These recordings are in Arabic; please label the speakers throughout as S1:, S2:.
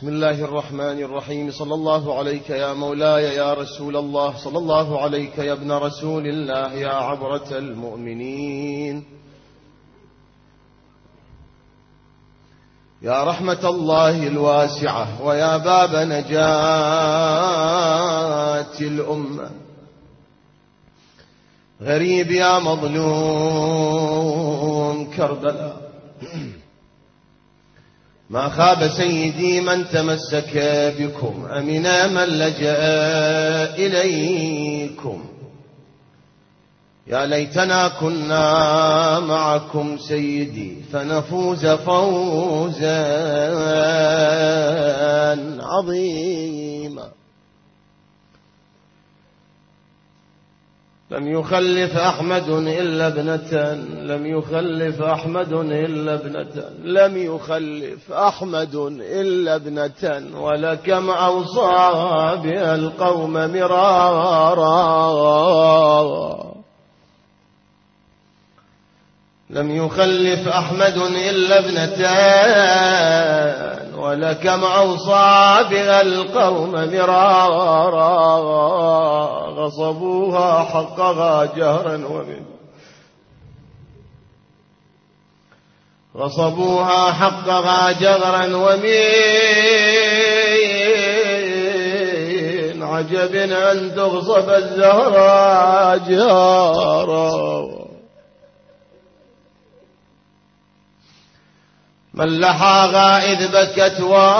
S1: بسم الله الرحمن الرحيم. صلى الله عليك يا مولاي يا رسول الله، صلى الله عليك يا ابن رسول الله يا عبرة المؤمنين، يا رحمة الله الواسعة ويا باب نجاة الأمة. غريب يا مظلوم كربلاء، ما خاب سيدي من تمسك بكم، أمنا من لجأ إليكم. يا ليتنا كنا معكم سيدي فنفوز فوزا عظيما. لم يخلف أحمد إلا ابنة، لم يخلف أحمد إلا ابنة، لم يخلف أحمد إلا ابنة، ولكم أوصى بها القوم مرارا. لم يخلف أحمد إلا ابنتان، ولكم أوصى بها القوم مرارا. غصبوها حقها جهرا ومن غصبوها حقها جهرا ومن عجب أن تغصب الزهراء جهرا. من لحاها إذ بكت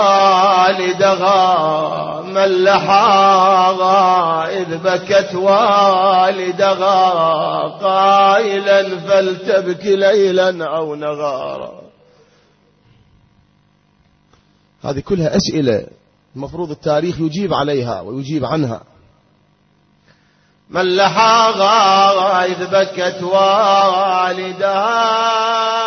S1: والدها، من لحاها إذ بكت والدها، قائلا فلتبكي ليلا أو نهارا. هذه كلها أسئلة المفروض التاريخ يجيب عليها ويجيب عنها. من لحاها إذ بكت والدها،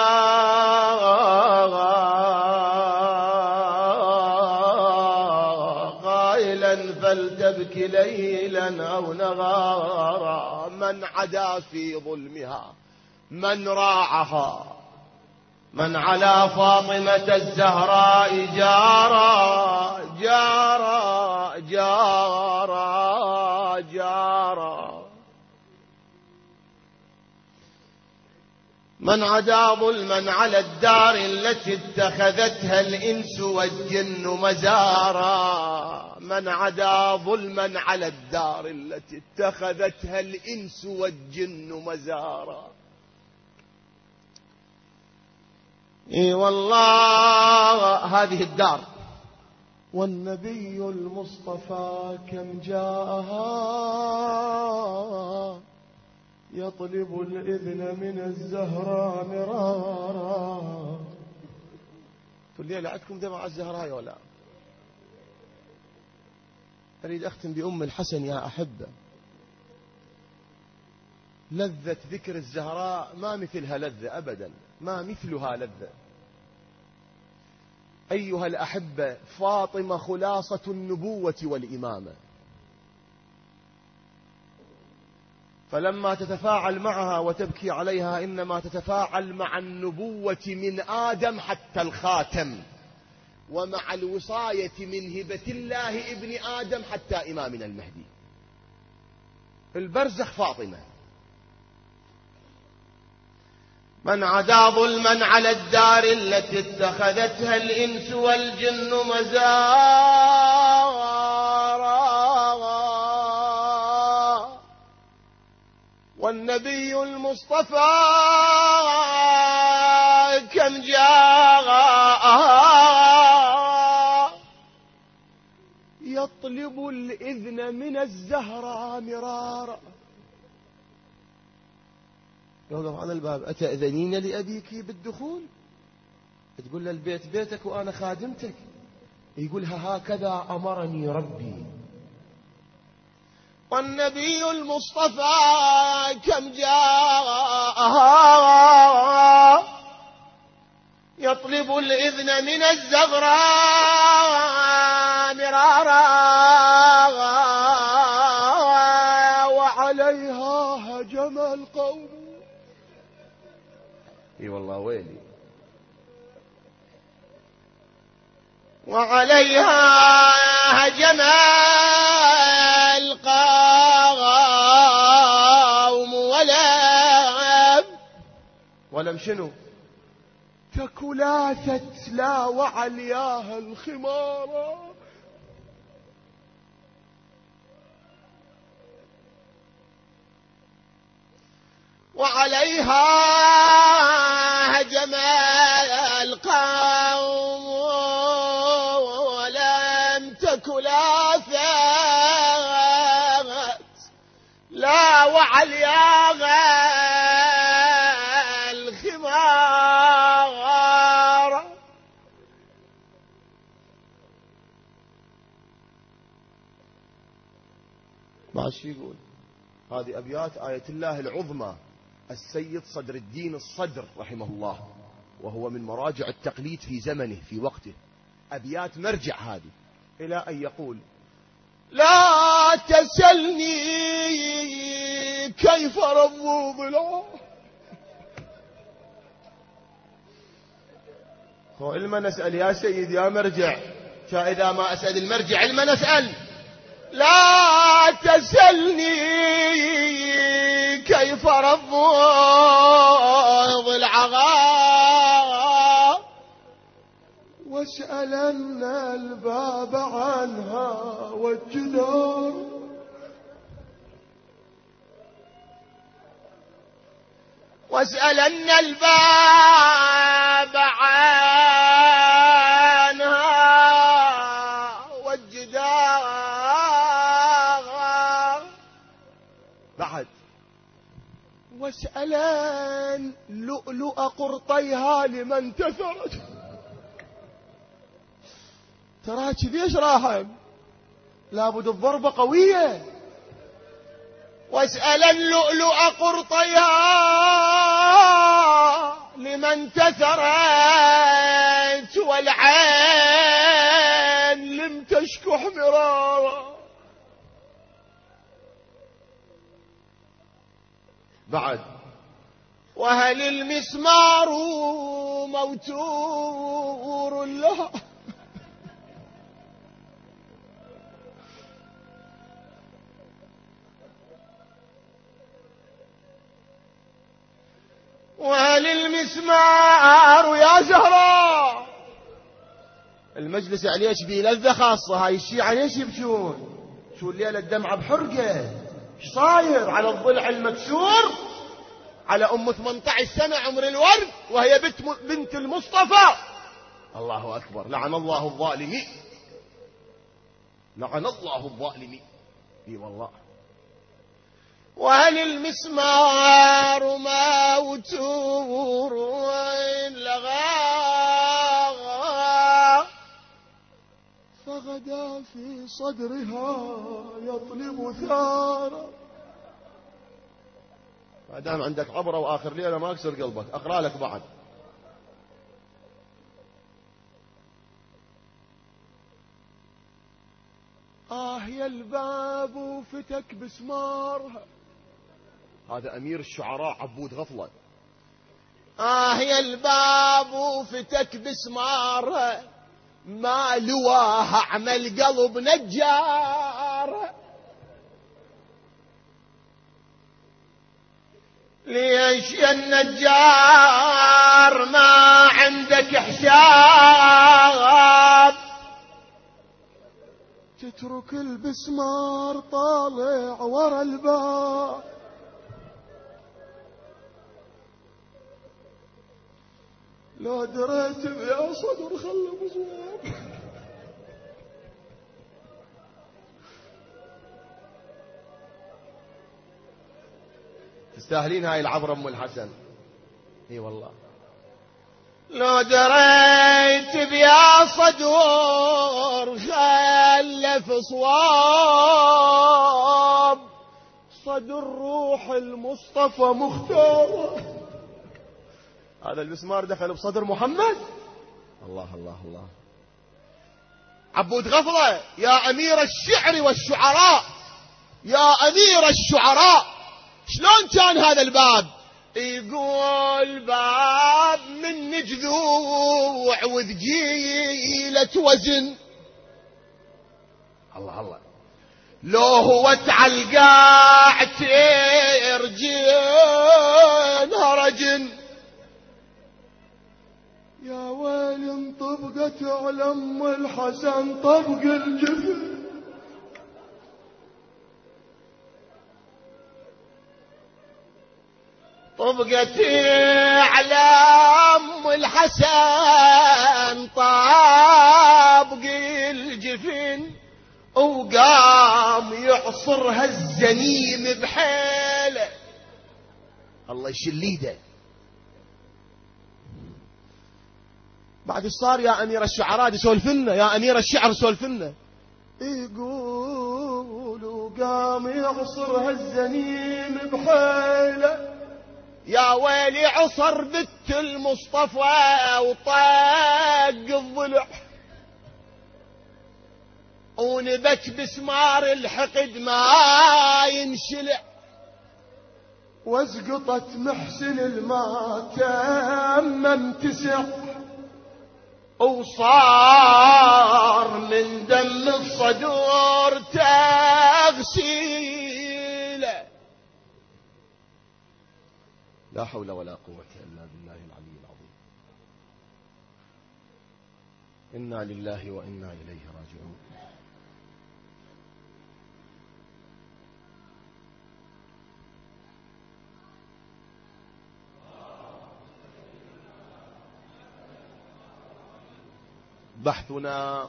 S1: فلتبكي ليلا أو نهارا. من عدا في ظلمها، من راعها، من على فاطمة الزهراء جارا جارا جارا جارا. من عدا ظلما على الدار التي اتخذتها الإنس والجن مزارا. من عدا ظلما على الدار التي اتخذتها الإنس والجن مزارا. اي والله هذه الدار. والنبي المصطفى كم جاءها يطلب الإذن من الزهراء مرارا. الليلة عندكم دمع الزهراء ولا؟ أريد أختم بأم الحسن يا أحبة. لذة ذكر الزهراء ما مثلها لذة أبدا، ما مثلها لذة. أيها الأحبة، فاطمة خلاصة النبوة والإمامة، فلما تتفاعل معها وتبكي عليها إنما تتفاعل مع النبوة من آدم حتى الخاتم، ومع الوصاية من هبة الله ابن آدم حتى إمامنا المهدي. البرزخ فاطمة. من عدا ظلما على الدار التي اتخذتها الإنس والجن مزارا. والنبي المصطفى كم جاء يطلب الإذن من الزهراء مرارا. يوقف على الباب: أتأذنين لأبيك بالدخول؟ تقول له: البيت بيتك وأنا خادمتك. يقولها: هكذا أمرني ربي. والنبي المصطفى كم جاء يطلب الإذن من الزهراء مرارا. وعليها هجم القوم. اي والله ويلي. وعليها هجم القوم ولم شنو تكلاثت لا وعلياها الخمار. وعليها هجم القوم ولم تكلاثت لا وعلياها الخمار. ماشي يقول هذه أبيات آية الله العظمى السيد صدر الدين الصدر رحمه الله، وهو من مراجع التقليد في زمنه في وقته. أبيات مرجع هذه إلى أن يقول: لا تسلني كيف ربوا ضلعه. هو إلما نسأل يا سيد يا مرجع، فإذا ما أسأل المرجع إلما نسأل. لا تسلني كيف ربوا ضلعها واسألن الباب عنها والجدار. واسألن الباب عنها والجدار. بعد واسألن لؤلؤ قرطيها لمن تثرت. ترى ليش راهم؟ لابد الضربة قوية. واسألن لؤلؤ قرطيها لمن تثرت والعين لم تشكح مرارا. بعد وهل المسمار موتور لها. وهل المسمار يا زهراء. المجلس عليش بيه لذة خاصة. هاي الشيعة ليش يبكون؟ شو الليلة الدمعة بحرقة. ايش صاير على الضلع المكسور على أم 18 سنة عمر الورد وهي بنت المصطفى. الله أكبر. لعن الله الظالمين، لعن الله الظالمين. اي والله. وهل المسمار موتور وإن لغى فغدا في صدرها يطلب ثارا. ما دام عندك عبرة وآخر ليلة ما أكسر قلبك أقرأ لك بعد. يا الباب فتك بسمارها. هذا أمير الشعراء عبود غفلة. يا الباب فتك بسمارها ما لواها عمل قلب نجار. ليش يا النجار ما عندك حساب تترك البسمار طالع ورا الباب. لو دريت يا صدر خلي مصواب. تستاهلين هاي العبرة ام الحسن. اي والله. لو دريت بيا صدور خلف صواب صدر روح المصطفى مختار. هذا المسمار دخل بصدر محمد. الله الله الله. عبود غفلة يا أمير الشعر والشعراء، يا أمير الشعراء، شلون كان هذا الباب؟ يقول باب من جذوع وثقيلة وزن. الله الله، لو هو تعلقاع ترجين هرجن. يا ويل انطبقت على ام الحسن طبق الجفن. طبقت على ام الحسن طابق الجفن، وقام يعصرها الزنيم بحيله. الله يشل ايده. بعد صار يا امير الشعراء يسولفلنا، يا امير الشعر سولفلنا. يقولوا قام يعصرها الزنيم بحيله، يا ويلي عصر بنت المصطفى وطاق الضلع، ونبت بسمار الحقد ما ينشلع، واسقطت محسن الماتم امتسع، وصار من دم الصدور تغسيله. لا حول ولا قوة إلا بالله العلي العظيم. إنا لله وإنا إليه راجعون. بحثنا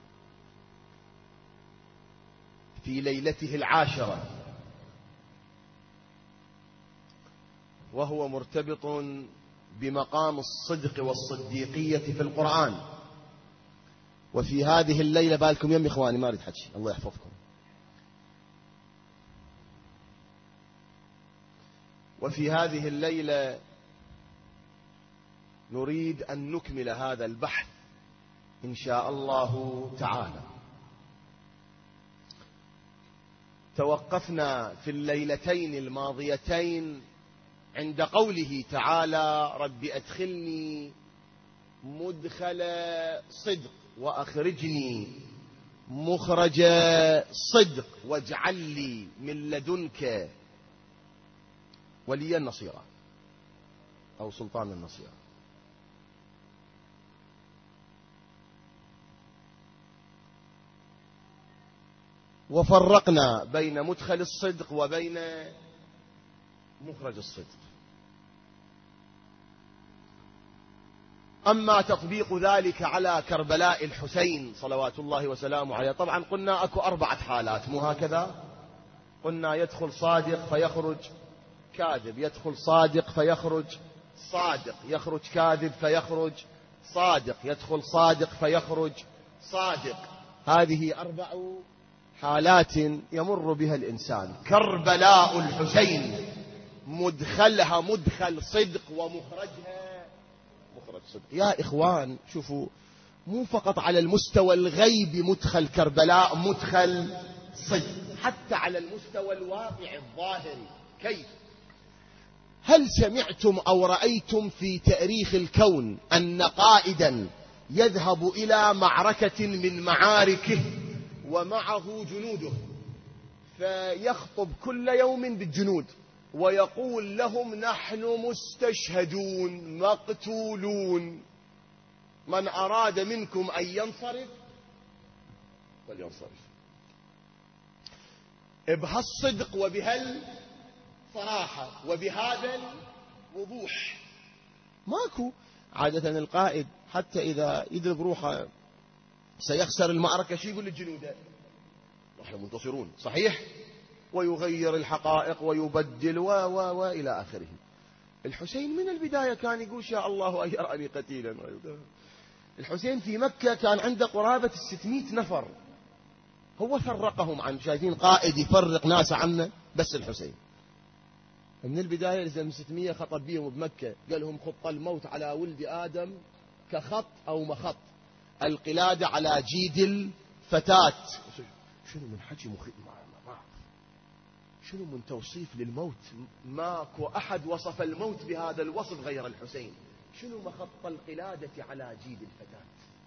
S1: في ليلته العاشرة، وهو مرتبط بمقام الصدق والصديقية في القرآن. وفي هذه الليلة، بالكم يم إخواني ما أريد حكي، الله يحفظكم. وفي هذه الليلة نريد أن نكمل هذا البحث إن شاء الله تعالى. توقفنا في الليلتين الماضيتين عند قوله تعالى: رب أدخلني مدخل صدق وأخرجني مخرج صدق واجعل لي من لدنك وليا نصيرا أو سلطانا نصيرا. وفرقنا بين مدخل الصدق وبين مخرج الصدق. أما تطبيق ذلك على كربلاء الحسين صلوات الله وسلامه عليه، طبعا قلنا أكو 4 حالات، مو هكذا؟ قلنا يدخل صادق فيخرج كاذب، يدخل صادق فيخرج صادق، يخرج كاذب فيخرج صادق، يدخل صادق فيخرج صادق. هذه 4 حالات يمر بها الإنسان. كربلاء الحسين مدخلها مدخل صدق ومخرجها مخرج صدق. يا إخوان شوفوا، مو فقط على المستوى الغيبي مدخل كربلاء مدخل صدق، حتى على المستوى الواقع الظاهري. كيف؟ هل سمعتم أو رأيتم في تاريخ الكون أن قائدا يذهب إلى معركة من معاركه ومعه جنوده، فيخطب كل يوم بالجنود ويقول لهم: نحن مستشهدون مقتولون، من أراد منكم أن ينصرف فلينصرف. بهالصدق وبهالصراحة وبهذا الوضوح. ماكو عادة القائد حتى إذا يدرك روحه سيخسر المعركة شو يقول للجنود؟ نحن منتصرون، صحيح؟ ويغير الحقائق ويبدل وإلى آخره. الحسين من البداية كان يقول: شاء الله أن يرأني قتيلا. الحسين في مكة كان عنده قرابة 600 نفر، هو فرقهم عن، شايفين قائد يفرق ناس عنه؟ بس الحسين من البداية لزم 600 خطب بيهم بمكة، قال لهم: خط الموت على ولد آدم كخط أو مخط، القلادة على جيد الفتاة. شنو من حكي مخيف؟ ما شنو من توصيف للموت، ماكو أحد وصف الموت بهذا الوصف غير الحسين. شنو مخط القلادة على جيد الفتاة،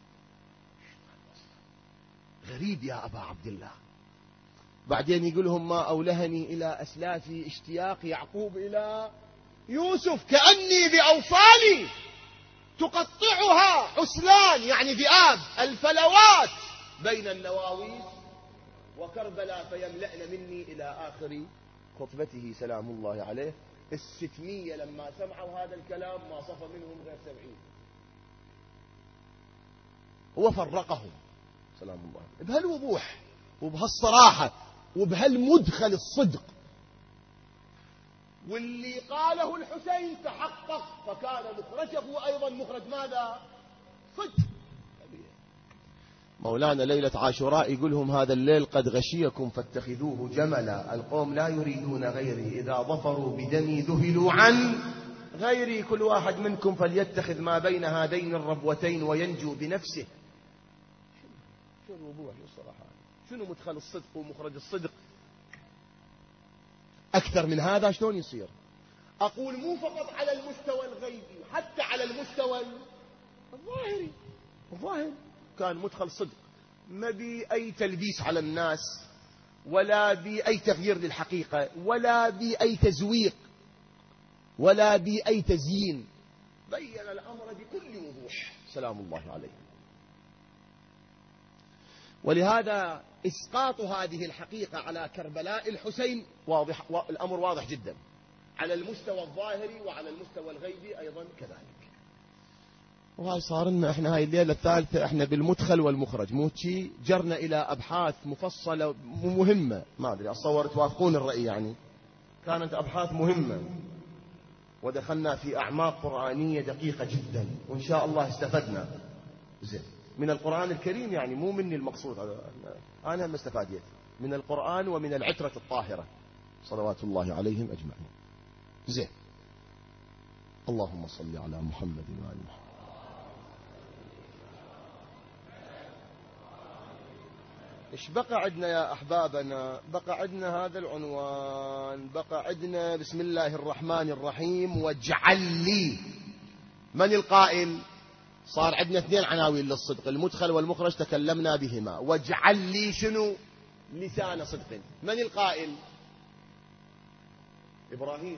S1: غريب يا أبا عبد الله. بعدين يقولهم ما أولهني إلى أسلافي اشتياق يعقوب إلى يوسف، كأني بأوصالي تقطعها حسلان، يعني ذئاب الفلوات بين النواويس وكربلاء فيملأن مني إلى آخر خطبته سلام الله عليه. 600 لما سمعوا هذا الكلام ما صفى منهم غير 70. هو فرقهم سلام الله بهالوضوح وبهالصراحة وبهالمدخل الصدق، واللي قاله الحسين تحقق، فكان مخرجه أيضا مخرج ماذا؟ صدق. مولانا ليلة عاشوراء يقولهم هذا الليل قد غشيكم فاتخذوه جملا، القوم لا يريدون غيري، إذا ظفروا بدمي ذهلوا عن غيري، كل واحد منكم فليتخذ ما بين هذين الربوتين وينجو بنفسه. شنو الوضوح والصراحة، شنو مدخل الصدق ومخرج الصدق؟ أكثر من هذا شلون يصير؟ أقول مو فقط على المستوى الغيبي، حتى على المستوى الظاهري. الظاهر كان مدخل صدق، ما بي أي تلبيس على الناس، ولا بي أي تغيير للحقيقة، ولا بي أي تزويق، ولا بي أي تزيين، بين الأمر بكل وضوح سلام الله عليه. ولهذا إسقاط هذه الحقيقة على كربلاء الحسين واضح، الأمر واضح جدا على المستوى الظاهري وعلى المستوى الغيبي أيضا كذلك. وهاي صار لنا احنا هاي الليلة الثالثة احنا بالمدخل والمخرج، مو شي جرنا إلى أبحاث مفصلة مهمة، ما أدري أتصور توافقون الرأي، يعني كانت أبحاث مهمة ودخلنا في أعماق قرآنية دقيقة جدا، وإن شاء الله استفدنا زين من القرآن الكريم، يعني مو مني المقصود، أنا ما استفاديت من القرآن ومن العترة الطاهرة صلوات الله عليهم أجمعين. زين، اللهم صل على محمد وآل محمد. إيش بقى عندنا يا أحبابنا؟ بقى عندنا هذا العنوان، بقى عندنا بسم الله الرحمن الرحيم واجعل لي. من القائل؟ صار عندنا 2 عناوين للصدق، المدخل والمخرج تكلمنا بهما، واجعل لي شنو؟ لسان صدق. من القائل؟ إبراهيم.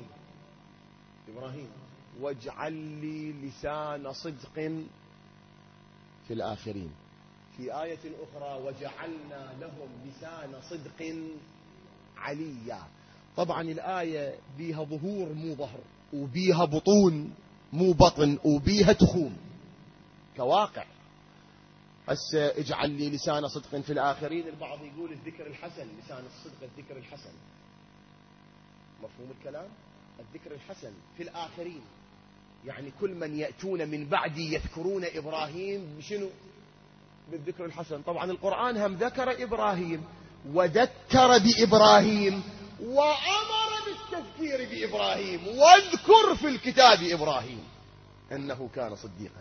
S1: واجعل لي لسان صدق في الآخرين. في آية أخرى وجعلنا لهم لسان صدق عليا. طبعا الآية بيها ظهور مو ظهر، وبيها بطون مو بطن، وبيها تخوم كواقع. هسه اجعل لي لسان صدق في الآخرين، البعض يقول الذكر الحسن، لسان الصدق الذكر الحسن، مفهوم الكلام؟ الذكر الحسن في الآخرين، يعني كل من يأتون من بعدي يذكرون إبراهيم بشنو؟ بالذكر الحسن. طبعا القرآن هم ذكر إبراهيم وذكر بإبراهيم وأمر بالتذكير بإبراهيم، واذكر في الكتاب إبراهيم إنه كان صديقا.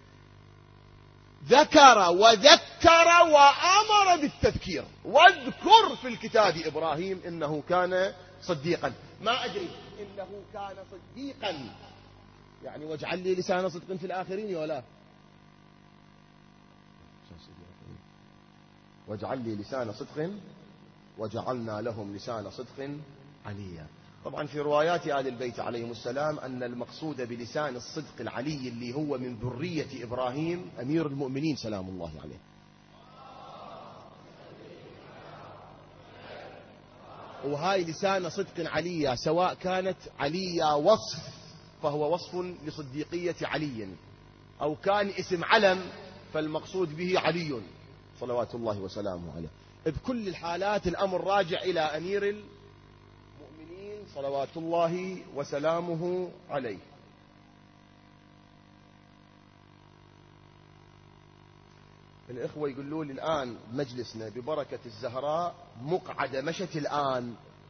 S1: ذكر وذكر وأمر بالتذكير، واذكر في الكتاب إبراهيم إنه كان صديقا. ما أدري إنه كان صديقا يعني واجعل لي لسان صدق في الآخرين ولا واجعل لي لسان صدق وجعلنا لهم لسان صدق عليا. طبعا في روايات آل البيت عليهم السلام أن المقصود بلسان الصدق العلي اللي هو من ذرية إبراهيم أمير المؤمنين سلام الله عليه. وهاي لسان صدق عليا، سواء كانت عليا وصف فهو وصف لصديقية علي، أو كان اسم علم فالمقصود به علي صلوات الله وسلامه عليه. بكل الحالات الأمر راجع إلى أمير المؤمنين صلوات الله وسلامه عليه. الإخوة يقولوا لي الآن مجلسنا ببركة الزهراء مقعد مشت الآن،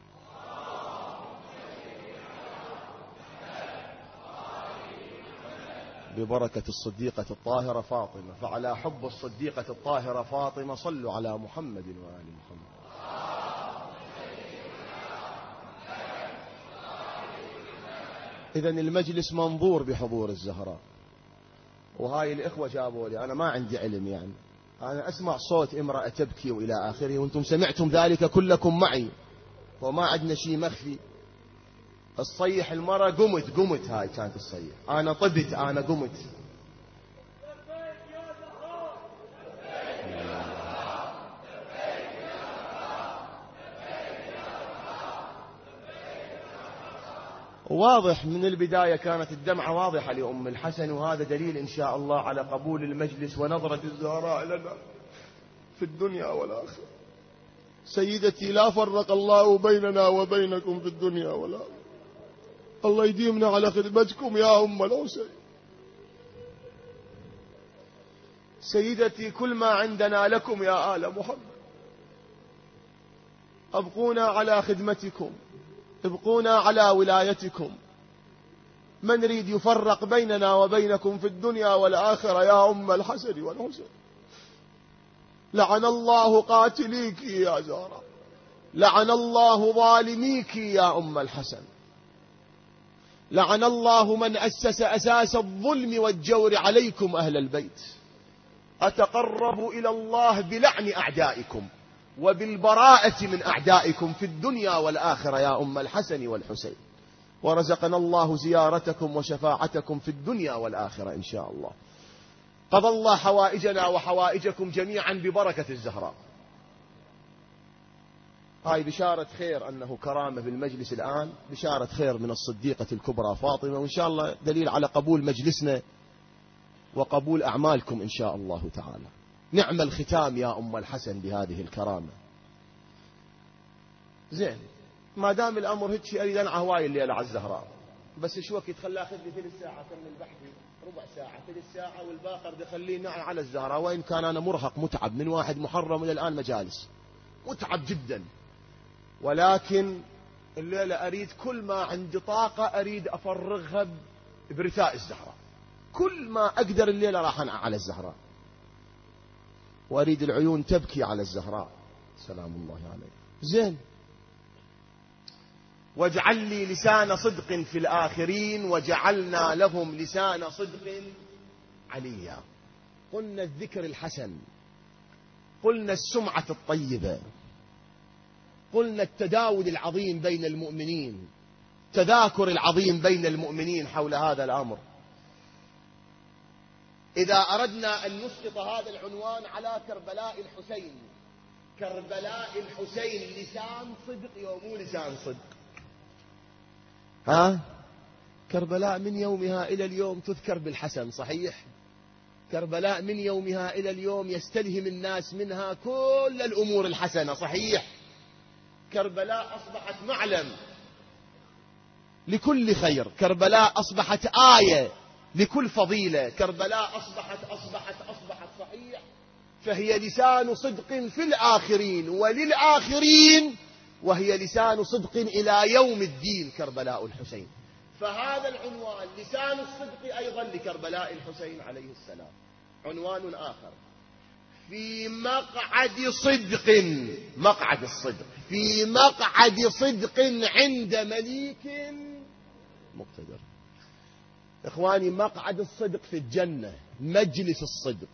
S1: ببركة الصديقة الطاهرة فاطمة، فعلى حب الصديقة الطاهرة فاطمة صلوا على محمد وآل محمد. إذن المجلس منظور بحضور الزهراء. وهاي الإخوة جابوا لي، أنا ما عندي علم يعني، أنا أسمع صوت امرأة تبكي وإلى آخره، وأنتم سمعتم ذلك كلكم معي، وما عندنا شيء مخفي. الصيح المرأة قمت هاي كانت الصيح، أنا طبت، أنا قمت. واضح من البداية كانت الدمعة واضحة لأم الحسن، وهذا دليل إن شاء الله على قبول المجلس ونظرة الزهراء لنا في الدنيا والآخرة. سيدتي، لا فرق الله بيننا وبينكم في الدنيا والآخرة، الله يديمنا على خدمتكم يا أم الحسين. سيدتي، كل ما عندنا لكم يا آل محمد، أبقونا على خدمتكم، ابقونا على ولايتكم، ما نريد يفرق بيننا وبينكم في الدنيا والآخرة يا أم الحسن والحسين. لعن الله قاتليك يا زهراء، لعن الله ظالميك يا أم الحسن، لعن الله من أسس أساس الظلم والجور عليكم أهل البيت. أتقرب إلى الله بلعن أعدائكم وبالبراءة من أعدائكم في الدنيا والآخرة يا أم الحسن والحسين، ورزقنا الله زيارتكم وشفاعتكم في الدنيا والآخرة إن شاء الله. قضى الله حوائجنا وحوائجكم جميعا ببركة الزهراء. هاي بشارة خير، أنه كرامة بالمجلس الآن، بشارة خير من الصديقة الكبرى فاطمة، وإن شاء الله دليل على قبول مجلسنا وقبول أعمالكم إن شاء الله تعالى. نعم الختام يا أم الحسن بهذه الكرامة. زين، ما دام الأمر هيك، أريد أنعى هواي الليلة على الزهراء، بس شو وقت خلاه أخذ لي ثلث ساعة كمل بحثي، ربع ساعة، ثلث ساعة، والباقر دخليه نعى على الزهراء. وإن كان أنا مرهق متعب من 1 محرم إلى الآن مجالس، متعب جدا، ولكن الليلة أريد كل ما عندي طاقة أريد أفرغها برثاء الزهراء، كل ما أقدر الليلة راح أنعى على الزهراء، وأريد العيون تبكي على الزهراء سلام الله عليه. زين، واجعل لي لسان صدق في الآخرين وجعلنا لهم لسان صدق عليا. قلنا الذكر الحسن، قلنا السمعة الطيبة، قلنا التداول العظيم بين المؤمنين، تذاكر العظيم بين المؤمنين حول هذا الأمر. إذا أردنا أن نسقط هذا العنوان على كربلاء الحسين، كربلاء الحسين لسان صدق مو لسان صدق؟ كربلاء من يومها إلى اليوم تذكر بالحسن، صحيح؟ كربلاء من يومها إلى اليوم يستلهم الناس منها كل الأمور الحسنة، صحيح؟ كربلاء أصبحت معلم لكل خير، كربلاء أصبحت آية لكل فضيلة، كربلاء أصبحت صحيح، فهي لسان صدق في الآخرين وللآخرين، وهي لسان صدق إلى يوم الدين كربلاء الحسين. فهذا العنوان لسان الصدق أيضا لكربلاء الحسين عليه السلام. عنوان آخر، في مقعد صدق، مقعد الصدق، في مقعد صدق عند مليك مقتدر. إخواني، مقعد الصدق في الجنة، مجلس الصدق،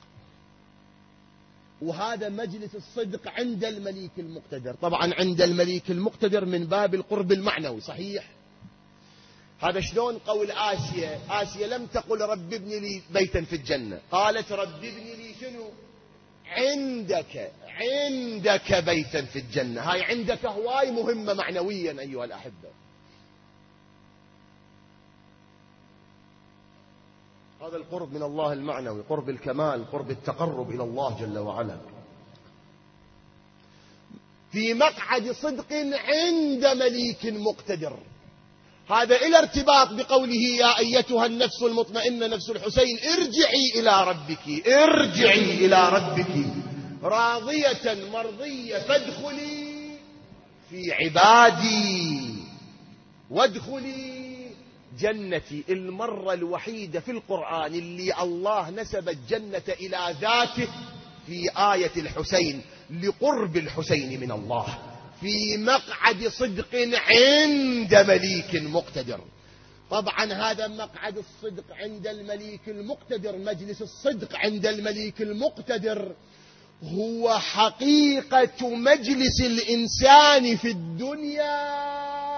S1: وهذا مجلس الصدق عند المليك المقتدر. طبعا عند المليك المقتدر من باب القرب المعنوي، صحيح؟ هذا شلون قول آسيا؟ آسيا لم تقل رب ابن لي بيتا في الجنة، قالت رب ابن لي شنو؟ عندك بيتا في الجنة. هاي عندك هواي مهمة معنويا أيها الأحبة. هذا القرب من الله المعنوي، قرب الكمال، قرب التقرب إلى الله جل وعلا. في مقعد صدق عند مليك مقتدر. هذا إلى ارتباط بقوله يا أيتها النفس المطمئنة نفس الحسين ارجعي إلى ربك راضية مرضية فادخلي في عبادي وادخلي جنتي. المرة الوحيدة في القرآن اللي الله نسب الجنة إلى ذاته في آية الحسين لقرب الحسين من الله. في مقعد صدق عند مليك مقتدر. طبعا هذا مقعد الصدق عند المليك المقتدر. مجلس الصدق عند المليك المقتدر هو حقيقة مجلس الإنسان في الدنيا،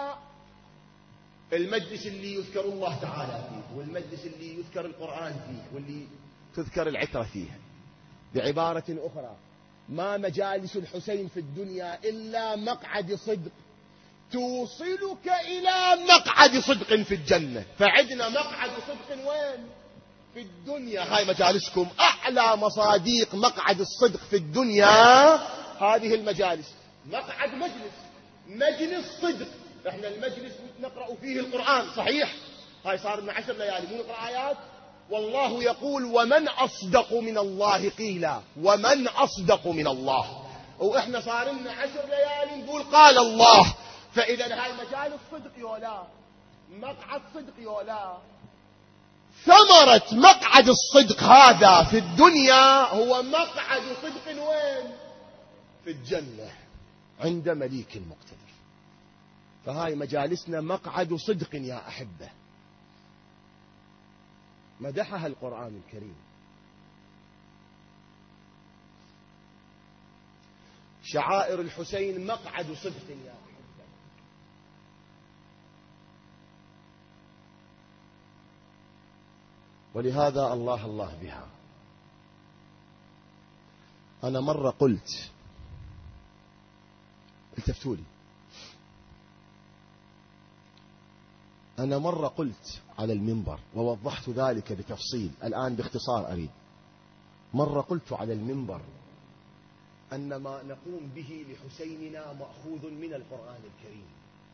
S1: المجلس اللي يذكر الله تعالى فيه، والمجلس اللي يذكر القرآن فيه، واللي تذكر العترة فيه. بعبارة أخرى، ما مجالس الحسين في الدنيا إلا مقعد صدق توصلك إلى مقعد صدق في الجنة. فعندنا مقعد صدق وين؟ في الدنيا. هاي مجالسكم أعلى مصاديق مقعد الصدق في الدنيا. هذه المجالس مقعد مجلس صدق. احنا المجلس نقرأ فيه القرآن صحيح، هاي صار لنا 10 ليالي مو نقرأ آيات. والله يقول ومن أصدق من الله قيلا، ومن أصدق من الله. وإحنا صار لنا 10 ليالي نقول قال الله. فإذا هاي مجالس صدق يولا، مقعد صدق يولا. ثمرة مقعد الصدق هذا في الدنيا هو مقعد صدق وين؟ في الجنة عند مليك المقتدر. فهاي مجالسنا مقعد صدق يا أحبة. مدحها القرآن الكريم. شعائر الحسين مقعد صدق يا أحبة. ولهذا الله بها. أنا مرة قلت، التفتوا لي، أنا مرة قلت على المنبر ووضحت ذلك بتفصيل، الآن باختصار أريد. مرة قلت على المنبر أن ما نقوم به لحسيننا مأخوذ من القرآن الكريم.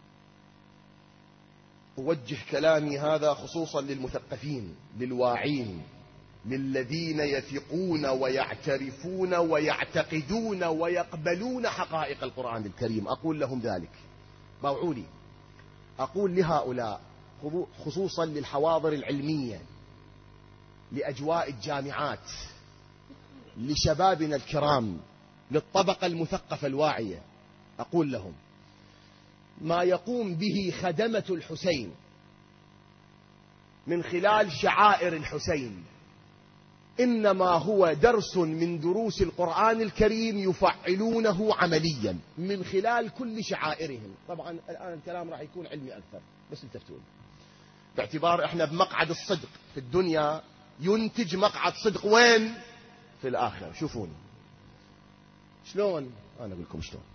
S1: أوجه كلامي هذا خصوصا للمثقفين، للواعين، للذين يثقون ويعترفون ويعتقدون ويقبلون حقائق القرآن الكريم. أقول لهم ذلك، باوعوني. أقول لهؤلاء خصوصا للحواضر العلمية، لأجواء الجامعات، لشبابنا الكرام، للطبقة المثقفة الواعية، أقول لهم ما يقوم به خدمة الحسين من خلال شعائر الحسين إنما هو درس من دروس القرآن الكريم يفعلونه عمليا من خلال كل شعائرهم. طبعا الآن الكلام راح يكون علمي أكثر، بس التفتون باعتبار احنا بمقعد الصدق في الدنيا ينتج مقعد صدق وين؟ في الآخرة. شوفوني شلون، أنا أقول لكم شلون.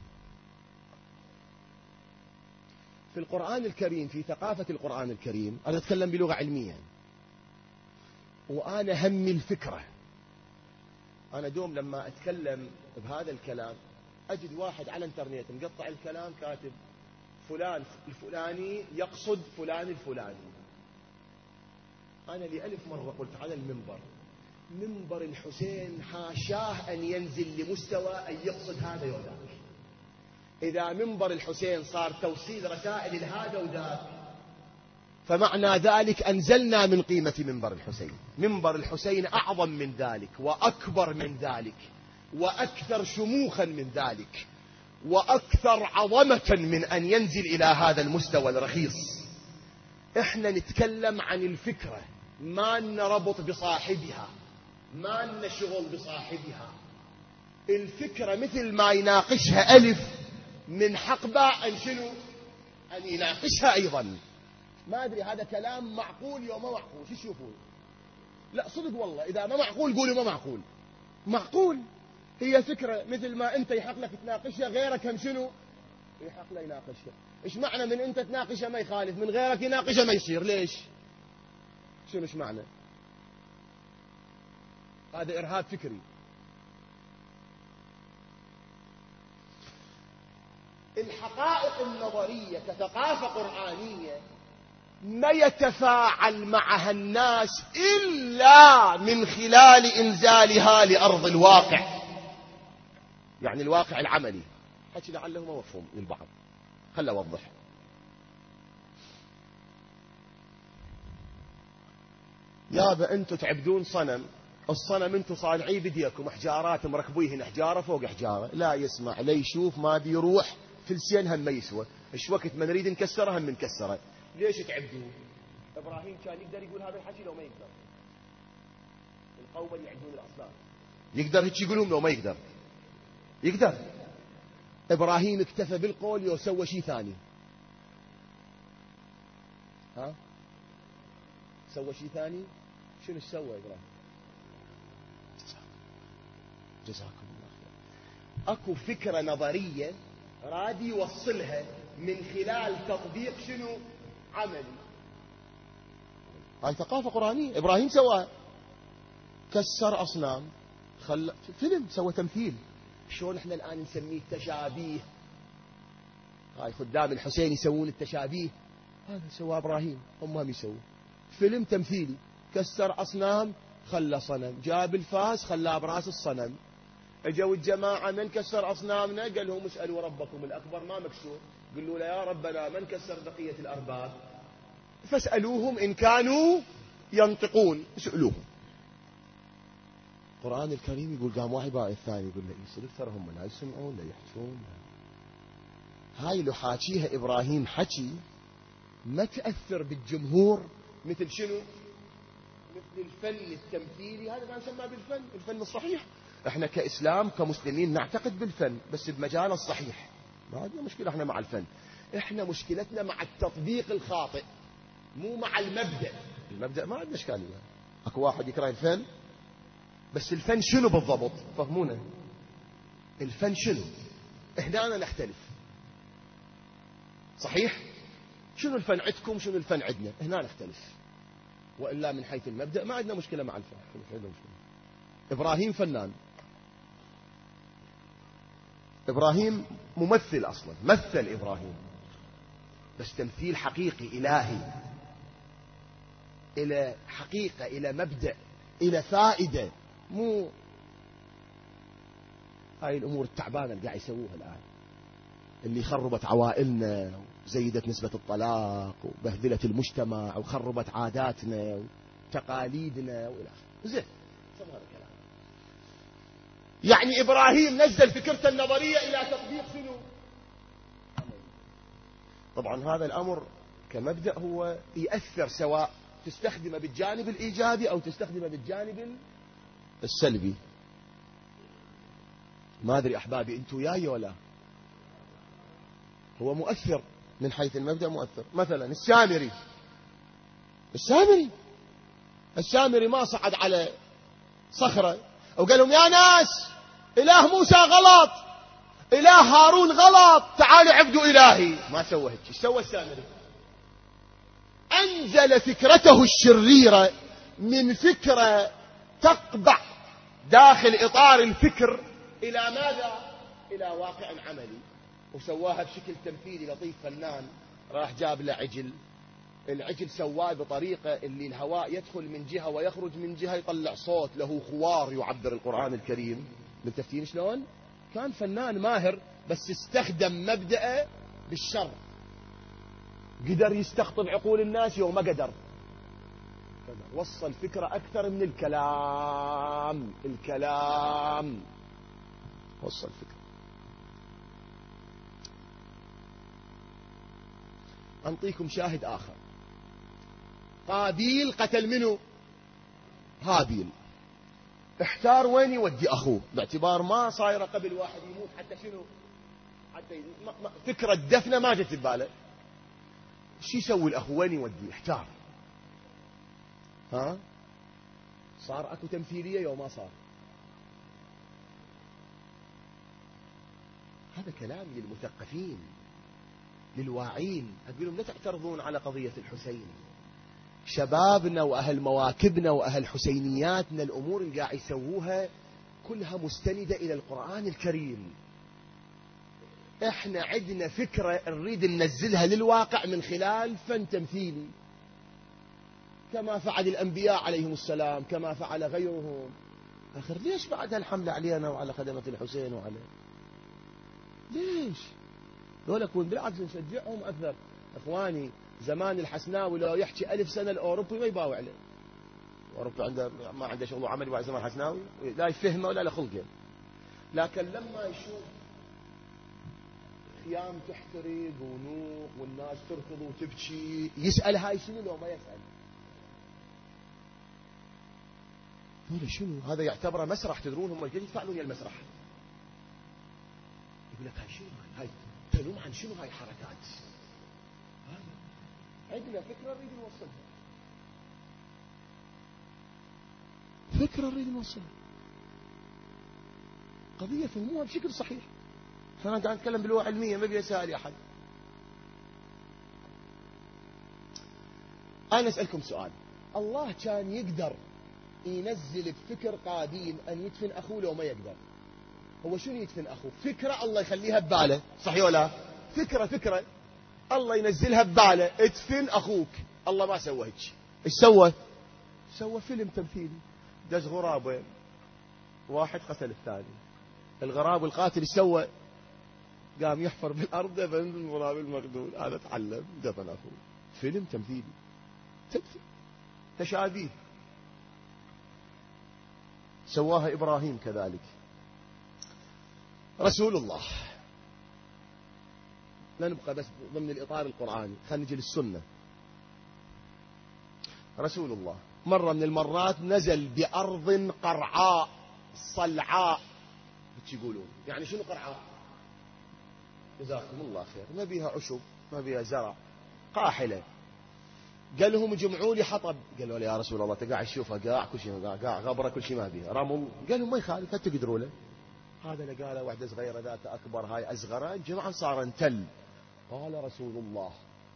S1: في القرآن الكريم، في ثقافة القرآن الكريم، أنا أتكلم بلغة علمية، وأنا همي الفكرة. أنا دوم لما أتكلم بهذا الكلام أجد واحد على الانترنت مقطع الكلام كاتب فلان الفلاني يقصد فلان الفلاني. أنا لألف مرة قلت على المنبر، منبر الحسين حاشاه أن ينزل لمستوى أن يقصد هذا وذاك. إذا منبر الحسين صار توصيل رسائل لهذا وذاك، فمعنى ذلك أنزلنا من قيمة منبر الحسين. منبر الحسين أعظم من ذلك، وأكبر من ذلك، وأكثر شموخا من ذلك، وأكثر عظمة من أن ينزل إلى هذا المستوى الرخيص. إحنا نتكلم عن الفكرة، ما نربط بصاحبها، ما نشغل بصاحبها. الفكرة مثل ما يناقشها ألف من حق باء أن شنو؟ أن يناقشها أيضا. ما أدري هذا كلام معقول يوم ما معقول، شو تشوفون؟ لا صدق والله، إذا ما معقول قولوا ما معقول. معقول، هي فكرة مثل ما أنت يحق لك تناقشها، غيرك هم شنو؟ يحق له يناقشها. إيش معنى من أنت تناقشها ما يخالف، من غيرك يناقشها ما يصير؟ ليش؟ شنو إيش معنى؟ هذا إرهاب فكري. الحقائق النظرية كثقافة قرآنية ما يتفاعل معها الناس إلا من خلال إنزالها لأرض الواقع، يعني الواقع العملي. حكي لعله ما مفهوم للبعض، خل أوضح. يابا أنتم تعبدون صنم، الصنم أنتم صانعيه بديكم، حجارات مركبوه هنا حجارة فوق حجارة، لا يسمع لا يشوف ما بيروح، فلسين هم ما يسوى، ايش وقت ما نريد نكسره هم نكسره. ليش تعبدون؟ إبراهيم كان يقدر يقول هذا الحكي لو ما يقدر؟ القوم اللي يعبدون الأصنام يقدر هيك يقولون لو ما يقدر؟ يقدر. إبراهيم اكتفى بالقول وسوى شيء ثاني. ها؟ سوى شيء ثاني. شنو سوى إبراهيم؟ جزاكم الله خير. أكو فكرة نظرية راد يوصلها من خلال تطبيق شنو؟ عملي. هاي ثقافة قرآنية. إبراهيم سواها. كسر أصنام، خلى فيلم، سوى تمثيل. شلون احنا الآن نسميه التشابيه. هاي خدام الحسين يسوون التشابيه، هذا سوى إبراهيم. هم يسوون فيلم تمثيلي. كسر أصنام، خلى صنم، جاب الفاس خلاه براس الصنم. اجوا الجماعة من كسر أصنامنا؟ قال لهم اسألوا ربكم الأكبر ما مكسور. قالوا له يا ربنا من كسر بقية الأرباب؟ فاسألوهم إن كانوا ينطقون. اسألوهم. القرآن الكريم يقول قام واحد بقى الثاني يقول له يصير ترى هم لا يسمعون لا يحجون. هاي لو حاكيها إبراهيم حكي ما تأثر بالجمهور مثل شنو؟ مثل الفن التمثيلي. هذا ما نسمى بالفن، الفن الصحيح. احنا كإسلام كمسلمين نعتقد بالفن بس بمجال الصحيح. ما عندنا مشكلة احنا مع الفن. احنا مشكلتنا مع التطبيق الخاطئ، مو مع المبدأ. المبدأ ما عندنا اشكالية. اكو واحد يكره الفن، بس الفن شنو بالضبط؟ فهمونا الفن شنو. احنا أنا نختلف صحيح. شنو الفن عندكم شنو الفن عندنا؟ هنا نختلف. وإلا من حيث المبدأ ما عندنا مشكلة مع الفن. إبراهيم فنان. إبراهيم ممثل أصلا، مثل إبراهيم بس تمثيل حقيقي إلهي، إلى حقيقة، إلى مبدأ، إلى فائدة. مو هاي الأمور التعبانة اللي قاعد يسووها الآن، اللي خربت عوائلنا وزيدت نسبة الطلاق وبهدلت المجتمع وخربت عاداتنا وتقاليدنا وإلى آخره. زين هذا الكلام. يعني إبراهيم نزل فكرته النظرية إلى تطبيق شنو؟ طبعا هذا الأمر كمبدأ هو يأثر، سواء تستخدمه بالجانب الإيجابي أو تستخدمه بالجانب السلبي. ما أدري أحبابي أنتوا وياي ولا؟ هو مؤثر من حيث المبدأ، مؤثر. مثلا السامري ما صعد على صخرة وقال لهم يا ناس إله موسى غلط، إله هارون غلط، تعالوا عبدوا إلهي. ما سوى هيك. ايش سوى السامري؟ أنزل فكرته الشريرة من فكرة تقبع داخل إطار الفكر إلى ماذا؟ إلى واقع عملي، وسواها بشكل تمثيلي لطيف فنان. راح جاب له عجل، العجل سواه بطريقة اللي الهواء يدخل من جهة ويخرج من جهة، يطلع صوت له خوار، يعبر القرآن الكريم. بالتفتين شلون؟ كان فنان ماهر بس استخدم مبدأه بالشر. قدر يستخطب عقول الناس يوم ما قدر. وصل فكرة أكثر من الكلام وصل فكرة. أنطيكم شاهد آخر. قابيل قتل منه هابيل، احتار وين يودي أخوه، باعتبار ما صايرة قبل واحد يموت حتى شنو، حتى فكرة دفنه ما جت بباله. شو يسوي الأخو؟ وين يودي؟ احتار. صار أكو تمثيلية يوم ما صار. هذا كلام للمثقفين للواعين. أقول لهم لا تعترضون على قضية الحسين. شبابنا وأهل مواكبنا وأهل حسينياتنا الأمور اللي قاعد يسووها كلها مستندة إلى القرآن الكريم. احنا عندنا فكرة نريد ننزلها للواقع من خلال فن تمثيلي، كما فعل الأنبياء عليهم السلام، كما فعل غيرهم. آخر ليش بعد هالحملة علينا وعلى خدمة الحسين وعلى ليش؟ لو لكون بالعكس نشجعهم أكثر. إخواني زمان الحسناوي لو يحكي 1000 سنة الأوروبي ما يباوع عليه. الأوروبي عنده ما عنده شغل وعمل بعد زمان الحسناوي لا يفهمه ولا له خلقه. لكن لما يشوف خيام تحترق ونوق والناس تركض وتبكي، يسأل هاي شنو لو ما يسأل؟ يقول شنو هذا؟ يعتبره مسرح. تدرون هم ايش يفعلون يا المسرح؟ يقول لك هاي شنو هاي تلوم عن شنو هاي حركات؟ عندنا فكرة نريد نوصلها، فكرة نريد نوصلها، قضية فهموها بشكل صحيح. أنا قاعد أتكلم باللغة علمية، ما بيسأل أحد. أنا أسألكم سؤال، الله كان يقدر ينزل بفكر قديم أن يدفن أخوه لو ما يقدر؟ هو شنو يدفن أخوه؟ فكرة الله يخليها بباله، صحيح ولا؟ فكرة الله ينزلها بباله، ادفن أخوك. الله ما سوى هيك. ايش سوى؟ سوى فيلم تمثيلي، دز غرابين، واحد قتل الثاني. الغراب والقاتل ايش سوى؟ قام يحفر بالأرض، دفن الغراب المقتول. هذا تعلم دفن أخوه. فيلم تمثيلي، تشابيه. سواها إبراهيم كذلك. رسول الله، لا نبقى بس ضمن الإطار القرآني، خلينا نجي للسنة. رسول الله مرة من المرات نزل بأرض قرعاء صلعاء، يقولون يعني شنو قرعاء؟ جزاكم الله خير، ما بيها عشب، ما بيها زرع، قاحلة. قال لهم اجمعوا لي حطب. قالوا له يا رسول الله تقاعد تشوفها قاع، كل شيء قاع غبره، كل شيء ما بيها رمل. قال لهم ما يخالف، لا تقدروا له. هذا اللي قاله واحدة صغيرة ذات أكبر، هاي أصغر، جمعا صار انتل. قال رسول الله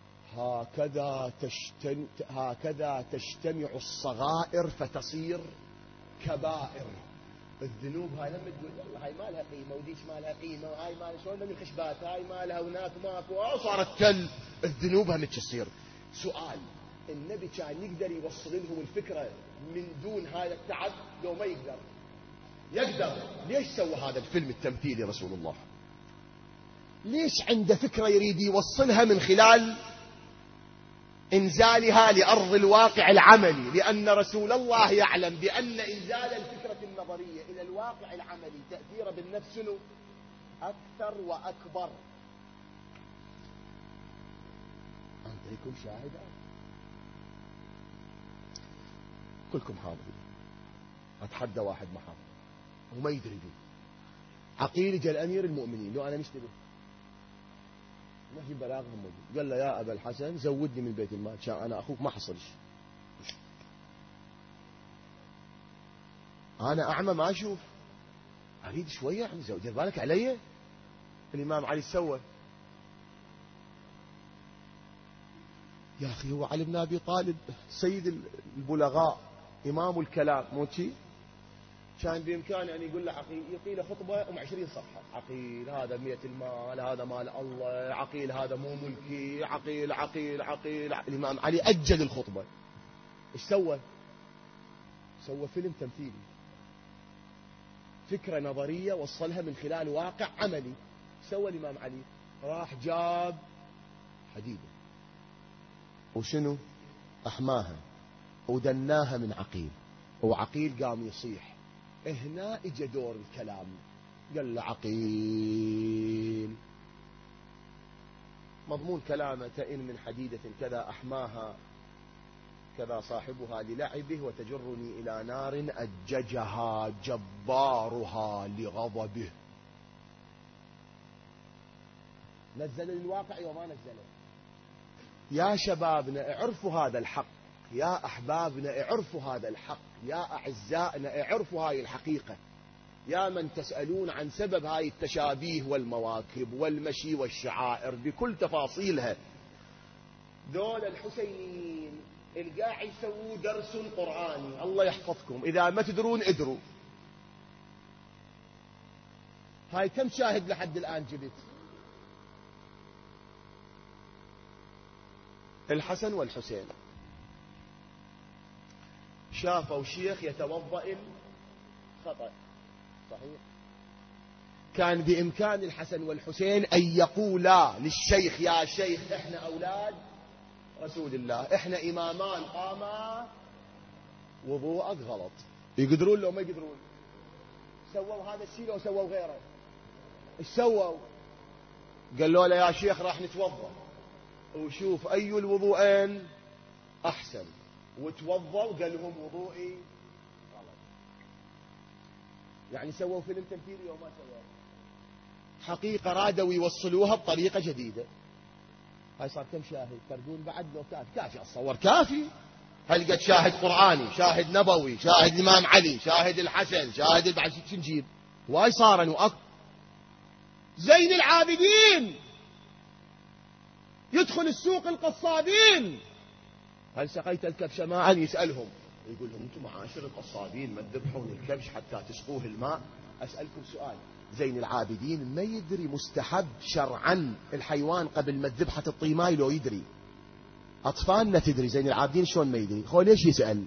S1: هكذا تجتمع الصغائر فتصير كبائر. الذنوب هاي لما تقول والله هاي ما لها قيمة وديش ما لها قيمة، وهاي ما لها شلون من الخشبات، هاي ما لها هناك ماكو، صارت تل. الذنوب هم تصير. سؤال، النبي كان يقدر يوصل لهم الفكرة من دون هذا التعب لو ما يقدر؟ يقدر. ليش سوى هذا الفيلم التمثيلي رسول الله؟ ليش عنده فكرة يريد يوصلها من خلال إنزالها لأرض الواقع العملي؟ لأن رسول الله يعلم بأن إنزال الفكرة النظرية إلى الواقع العملي تأثير بالنفس أكثر وأكبر. أنتيكم شاهدة، كلكم حاضرين. أتحدى واحد محاضر وما يدري به، عقيل جاء الأمير المؤمنين، لو أنا مشتري ما في بلاغ موجود، قال له يا أبا الحسن زودني من بيت المال، شان أنا أخوك ما حصلش، أنا أعمى ما أشوف، أريد شوية يعني دير بالك علي. الإمام علي سوى، يا أخي هو علي بن أبي طالب سيد البلغاء إمام الكلام، مو شي؟ كان بإمكانه أن يقول له عقيل، يقي له خطبة 20 صفحة، عقيل هذا 100 المال، هذا مال الله، عقيل هذا مو ملكي، عقيل عقيل عقيل. الإمام علي أجل الخطبة. إيش سوى؟ سوى فيلم تمثيلي، فكرة نظرية وصلها من خلال واقع عملي. سوى الإمام علي، راح جاب حديدة وشنو أحماها ودناها من عقيل، وعقيل قام يصيح. هنا اجى دور الكلام، قال له عقيل مضمون كلامه تئن من حديدة كذا أحماها كذا صاحبها للعبه وتجرني إلى نار أججها جبارها لغضبه. نزل الواقع وما نزله. يا شبابنا اعرفوا هذا الحق، يا أحبابنا اعرفوا هذا الحق، يا أعزائنا اعرفوا هاي الحقيقة، يا من تسألون عن سبب هاي التشابيه والمواكب والمشي والشعائر بكل تفاصيلها. دول الحسينيين القاعد يسووا درس قرآني، الله يحفظكم، إذا ما تدرون ادروا. هاي كم شاهد لحد الآن جبت؟ الحسن والحسين شافوا شيخ يتوضأ الخطأ، صحيح؟ كان بإمكان الحسن والحسين أن يقولا للشيخ يا شيخ إحنا أولاد رسول الله، إحنا إمامان قاما وضوءك غلط. يقدرون لو ما يقدرون؟ سووا هذا الشيء لو سووا غيره؟ إيش سووا؟ قالوا له يا شيخ راح نتوضا وشوف أي الوضوءين أحسن، وتوضا وقال لهم وضوئي غلط. يعني سووا فيلم تمثيلي وما سووا حقيقة، رادوا يوصلوها بطريقة جديدة. هاي صار كم شاهد؟ تردون بعد لو كافي أتصور كافي. هل قد شاهد قرآني، شاهد نبوي، شاهد الإمام علي، شاهد الحسن، شاهد بعد شو نجيب؟ واي صار زين العابدين يدخل السوق القصابين، هل سقيت الكبش ماء؟ يسألهم يقول لهم انتم معاشر القصابين ما تذبحون الكبش حتى تسقوه الماء؟ أسألكم سؤال، زين العابدين ما يدري مستحب شرعا الحيوان قبل ما تذبحه الطيماي؟ لو يدري. أطفالنا تدري، زين العابدين شلون ما يدري؟ خو ليش يسأل؟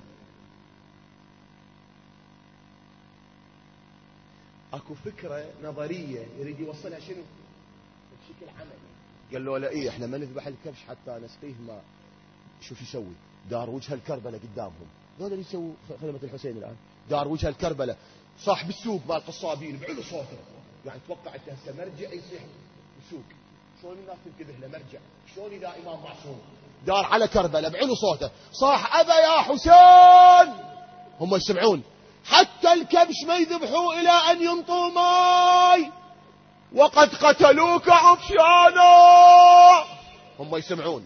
S1: اكو فكرة نظرية يريد يوصلها شنو؟ بشكل عملي. قال له لا إيه احنا ما نذبح الكبش حتى نسقيه ماء. شوف يسوي؟ دار وجه الكربلة قدامهم، هذا اللي يسوي خدمة الحسين الآن، دار وجه الكربلة، صاحب السوق مال القصابين بعلو صوته، يعني توقع انت هسه مرجع يصيح بالسوق، شلون الناس تنتبه له مرجع، شلون اذا امام معصوم دار على كربلة بعلو صوته صاح ابا يا حسين، هم يسمعون حتى الكبش ما يذبحوا الى ان ينطوا ماي وقد قتلوك عطشانا، هم يسمعون.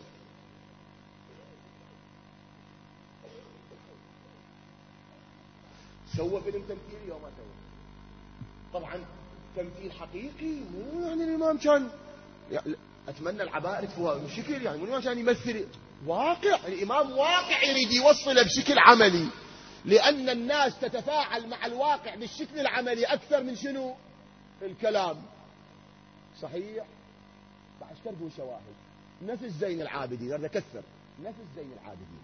S1: سوى فيلم تمثيلي وما سوى؟ طبعا تمثيل حقيقي، مو يعني الإمام كان أتمنى العبائر تفوها بشكل، يعني مو الإمام كان يمثل واقع، الإمام واقع يريد يوصله بشكل عملي، لأن الناس تتفاعل مع الواقع بالشكل العملي أكثر من شنو؟ الكلام. صحيح؟ بعد كربوا شواهد، نفس زين العابدين، هذا كثر نفس زين العابدين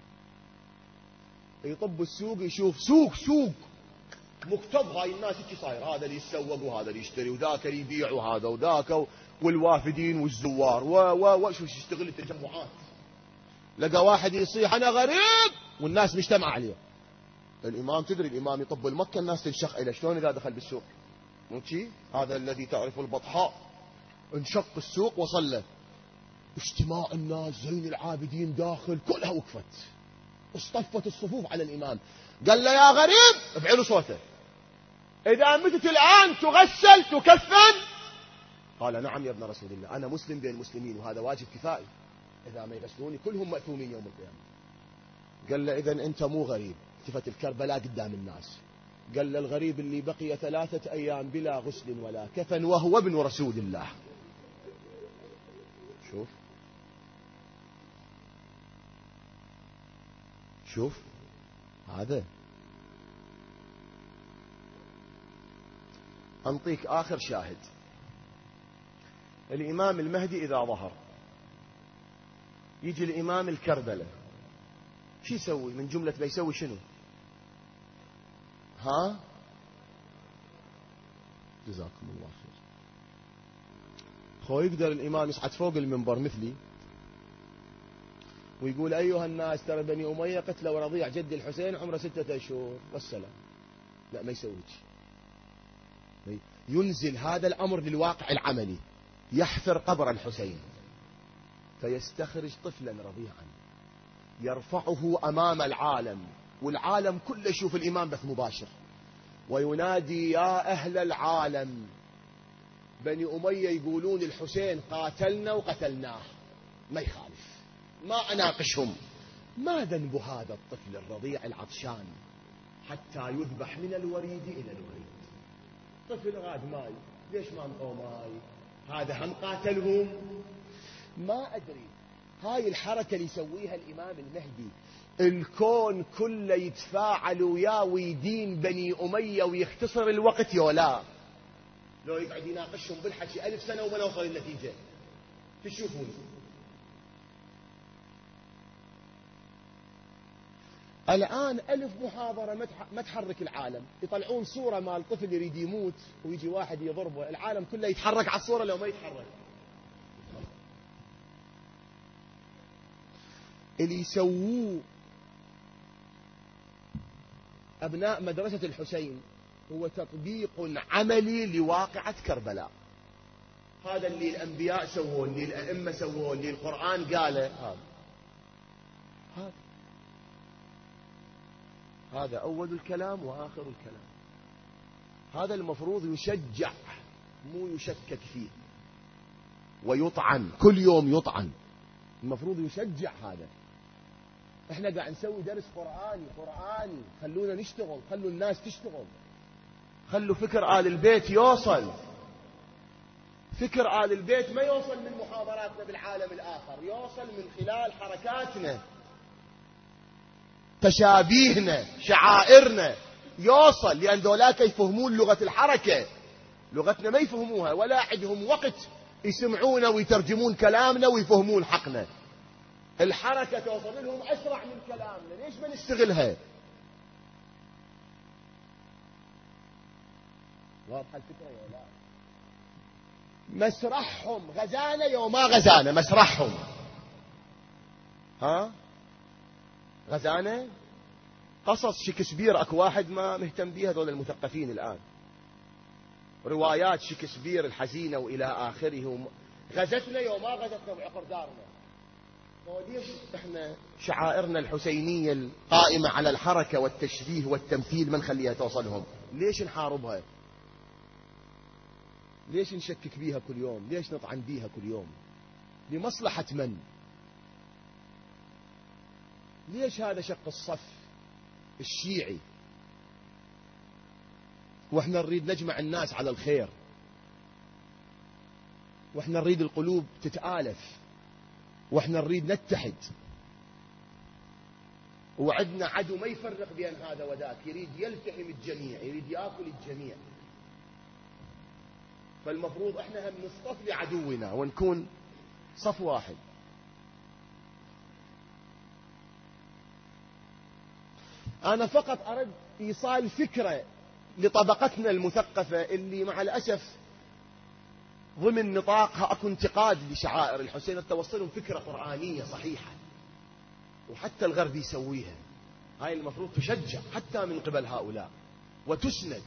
S1: يطب السوق يشوف سوق مكتظ، هاي الناس هيك صاير، هذا اللي يتسوق وهذا اللي يشتري وذاك اللي يبيع وهذا وذاك والوافدين والزوار وشو يشتغل التجمعات. لقى واحد يصيح انا غريب والناس مجتمع عليه. الامام تدري الامام يطب المكه الناس تنشق اليه، شلون اذا دخل بالسوق؟ مو شي؟ هذا الذي تعرف البطحاء، انشق السوق وصل له اجتماع الناس، زين العابدين داخل كلها وقفت، اصطفت الصفوف على الإمام. قال له يا غريب بعلو صوته إذا متت الآن تغسل تكفن؟ قال نعم يا ابن رسول الله، أنا مسلم بين المسلمين وهذا واجب كفائي، إذا ما يغسلوني كلهم مأثومين يوم القيامة. قال له إذن أنت مو غريب. التفت الكربلاء قدام الناس قال له الغريب اللي بقي 3 أيام بلا غسل ولا كفن وهو ابن رسول الله. شوف هذا. أنطيك آخر شاهد، الإمام المهدي إذا ظهر يجي الإمام الكربلة شو يسوي؟ من جملة بيسوي شنو؟ ها؟ جزاكم الله خير. خو يقدر الإمام يصعد فوق المنبر مثلي ويقول أيها الناس ترى بني أمية قتلوا رضيع جد الحسين عمره 6 أشهر والسلام. لا ما يسوي شيء، ينزل هذا الأمر للواقع العملي، يحفر قبر الحسين فيستخرج طفلا رضيعا يرفعه أمام العالم، والعالم كله يشوف الإمام بث مباشر، وينادي يا أهل العالم بني أمية يقولون الحسين قاتلنا وقتلناه، ما يخالف، ما أناقشهم. ما ذنب هذا الطفل الرضيع العطشان حتى يذبح من الوريد إلى الوريد؟ طفل غاد ماي، ليش ما انطوا ماي؟ هذا هم قاتلهم؟ ما أدري. هاي الحركة اللي يسويها الإمام المهدي الكون كله يتفاعل وياه ويدين بني أمية ويختصر الوقت يولا، لو يقعد يناقشهم بالحكي 1000 سنة وما نوصل النتيجة. تشوفون الآن 1000 محاضرة ما تحرك العالم، يطلعون صورة مال طفل يريد يموت ويجي واحد يضربه، العالم كله يتحرك على الصورة لو ما يتحرك. اللي يسووه أبناء مدرسة الحسين هو تطبيق عملي لواقعة كربلاء. هذا اللي الأنبياء سووه، اللي الأئمة سووه، اللي القرآن قاله. هذا أول الكلام وآخر الكلام. هذا المفروض يشجع مو يشكك فيه ويطعن، كل يوم يطعن. المفروض يشجع هذا. احنا قاعد نسوي درس قرآني، خلونا نشتغل، خلوا الناس تشتغل، خلوا فكر آل البيت يوصل. فكر آل البيت ما يوصل من محاضراتنا بالعالم الآخر، يوصل من خلال حركاتنا، تشابيهنا، شعائرنا، يوصل. لأن ذولاك يفهمون لغة الحركة، لغتنا ما يفهموها، ولا عندهم وقت يسمعونا ويترجمون كلامنا ويفهمون حقنا. الحركة توصل لهم أسرع من كلامنا، ليش ما نشتغلها؟ واضحة الفكرة يا لا؟ مسرحهم غزانا يوم ما غزانا، مسرحهم غزانا. قصص شكسبير اكو واحد ما مهتم بيها هذول المثقفين الآن، روايات شكسبير الحزينة وإلى آخره. غزتنا يوم ما غزتنا بعقر دارنا. ليش احنا شعائرنا الحسينية القائمة على الحركة والتشبيه والتمثيل ما نخليها توصلهم؟ ليش نحاربها؟ ليش نشكك بيها كل يوم؟ ليش نطعن بيها كل يوم؟ لمصلحة من؟ ليش هذا شق الصف الشيعي واحنا نريد نجمع الناس على الخير، واحنا نريد القلوب تتآلف، واحنا نريد نتحد، وعندنا عدو ما يفرق بين هذا وذاك، يريد يلتحم الجميع، يريد يأكل الجميع. فالمفروض احنا هم نصطف لعدونا ونكون صف واحد. أنا فقط أرد إيصال فكرة لطبقتنا المثقفة اللي مع الأسف ضمن نطاقها أكو انتقاد لشعائر الحسين، توصلهم فكرة قرآنية صحيحة، وحتى الغرب يسويها. هاي المفروض تشجع حتى من قبل هؤلاء وتسند.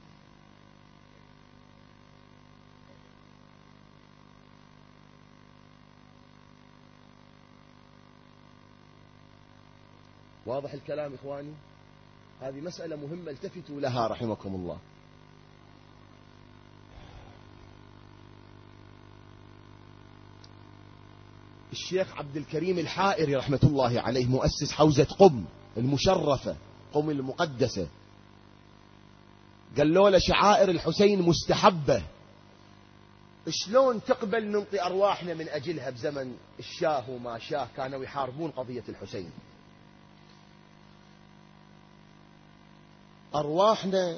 S1: واضح الكلام إخواني؟ هذه مسألة مهمة، التفتوا لها رحمكم الله. الشيخ عبد الكريم الحائري رحمة الله عليه مؤسس حوزة قم المشرفة، قم المقدسة، قال له شعائر الحسين مستحبة، شلون تقبل ننطي أرواحنا من أجلها بزمن الشاه وما شاه كانوا يحاربون قضية الحسين؟ أرواحنا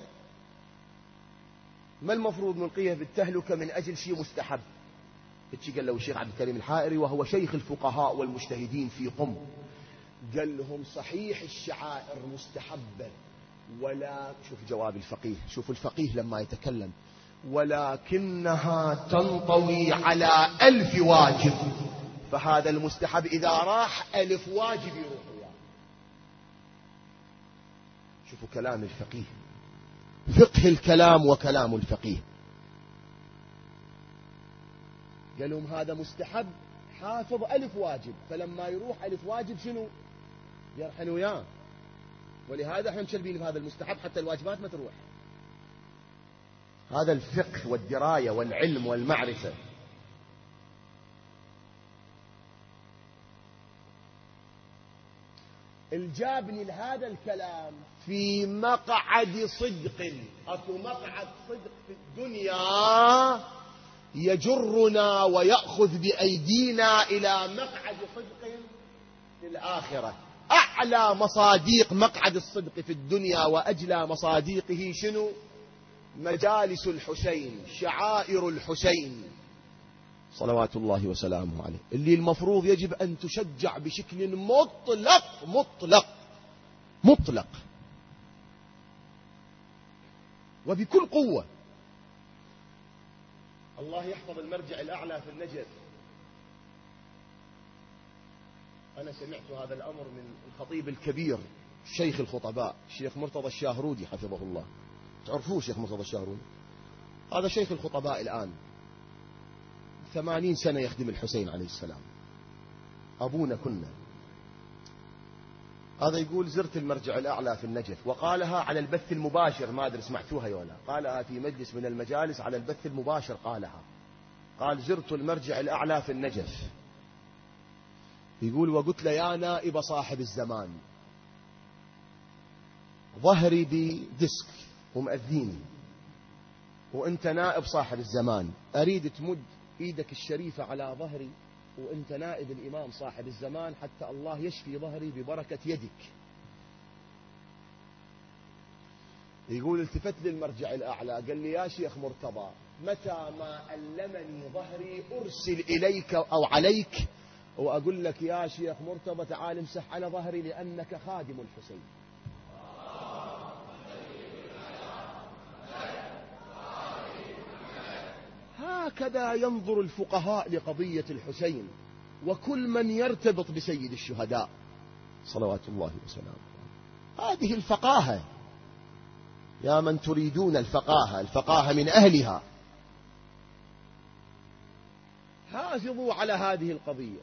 S1: ما المفروض نلقيها بالتهلكة من أجل شيء مستحب؟ قال له الشيخ عبد الكريم الحائري وهو شيخ الفقهاء والمجتهدين في قم، قال لهم صحيح الشعائر مستحبة، ولا شوف جواب الفقيه، شوف الفقيه لما يتكلم، ولكنها تنطوي على 1000 واجب، فهذا المستحب إذا راح 1000 واجب يروح وياه. شوفوا كلام الفقيه، فقه الكلام وكلام الفقيه. قال لهم هذا مستحب حافظ 1000 واجب، فلما يروح 1000 واجب شنو؟ يرحل وياه. ولهذا احنا مشلبين بهذا المستحب حتى الواجبات ما تروح. هذا الفقه والدراية والعلم والمعرفة. الجابني لهذا الكلام في مقعد صدق، أكو مقعد صدق في الدنيا يجرنا ويأخذ بأيدينا إلى مقعد صدق في الآخرة. أعلى مصاديق مقعد الصدق في الدنيا وأجلى مصاديقه شنو؟ مجالس الحسين، شعائر الحسين صلوات الله وسلامه عليه، اللي المفروض يجب أن تشجع بشكل مطلق مطلق مطلق وبكل قوة. الله يحفظ المرجع الأعلى في النجف. أنا سمعت هذا الأمر من الخطيب الكبير شيخ الخطباء الشيخ مرتضى الشاهرودي حفظه الله. تعرفوه شيخ مرتضى الشاهرودي؟ هذا شيخ الخطباء الآن. 80 سنة يخدم الحسين عليه السلام، أبونا كنا. هذا يقول زرت المرجع الأعلى في النجف، وقالها على البث المباشر، ما أدري سمعتوها يا ولا، قالها في مجلس من المجالس على البث المباشر، قالها، قال زرت المرجع الأعلى في النجف. يقول وقلت له يا نائب صاحب الزمان، ظهري بديسك ومأذيني، وانت نائب صاحب الزمان، أريد تمد ايدك الشريفة على ظهري وانت نائب الإمام صاحب الزمان حتى الله يشفي ظهري ببركة يدك. يقول التفت للمرجع الأعلى قال لي يا شيخ مرتضى، متى ما ألمني ظهري أرسل إليك أو عليك وأقول لك يا شيخ مرتضى تعال امسح على ظهري لأنك خادم الحسين. هكذا ينظر الفقهاء لقضية الحسين وكل من يرتبط بسيد الشهداء صلوات الله وسلامه. هذه الفقاهة يا من تريدون الفقاهة، الفقاهة من أهلها. حافظوا على هذه القضية،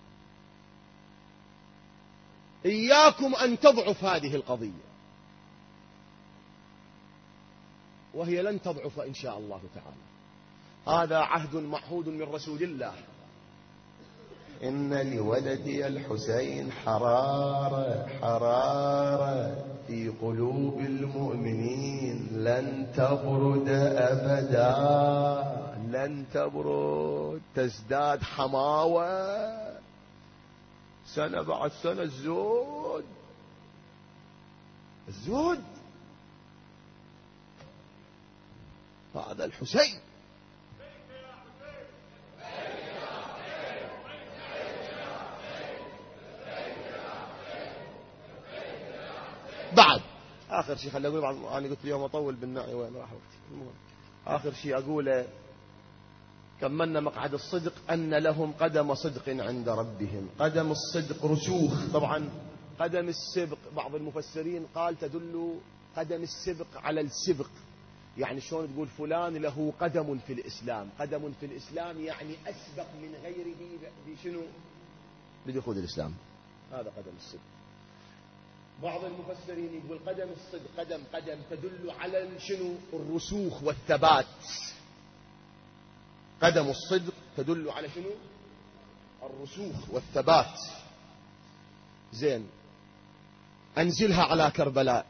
S1: إياكم أن تضعف هذه القضية، وهي لن تضعف إن شاء الله تعالى. هذا عهد معهود من رسول الله، إن لولدي الحسين حرارة حرارة في قلوب المؤمنين لن تبرد أبدا، لن تبرد، تزداد حماوة سنة بعد سنة. الزود الزود هذا الحسين. بعد آخر شيء خلي أقول، أنا قلت اليوم أطول بالناعي وين راح وقتي. آخر شيء أقوله، كملنا مقعد الصدق أن لهم قدم صدق عند ربهم. قدم الصدق رسوخ، طبعا قدم السبق بعض المفسرين قال تدل قدم السبق على السبق، يعني شلون تقول فلان له قدم في الإسلام، قدم في الإسلام يعني أسبق من غيره بشنو؟ بدخول الإسلام، هذا قدم الصدق. بعض المفسرين يقول قدم الصدق قدم تدل على شنو؟ الرسوخ والثبات. قدم الصدق تدل على شنو؟ الرسوخ والثبات. زين، أنزلها على كربلاء،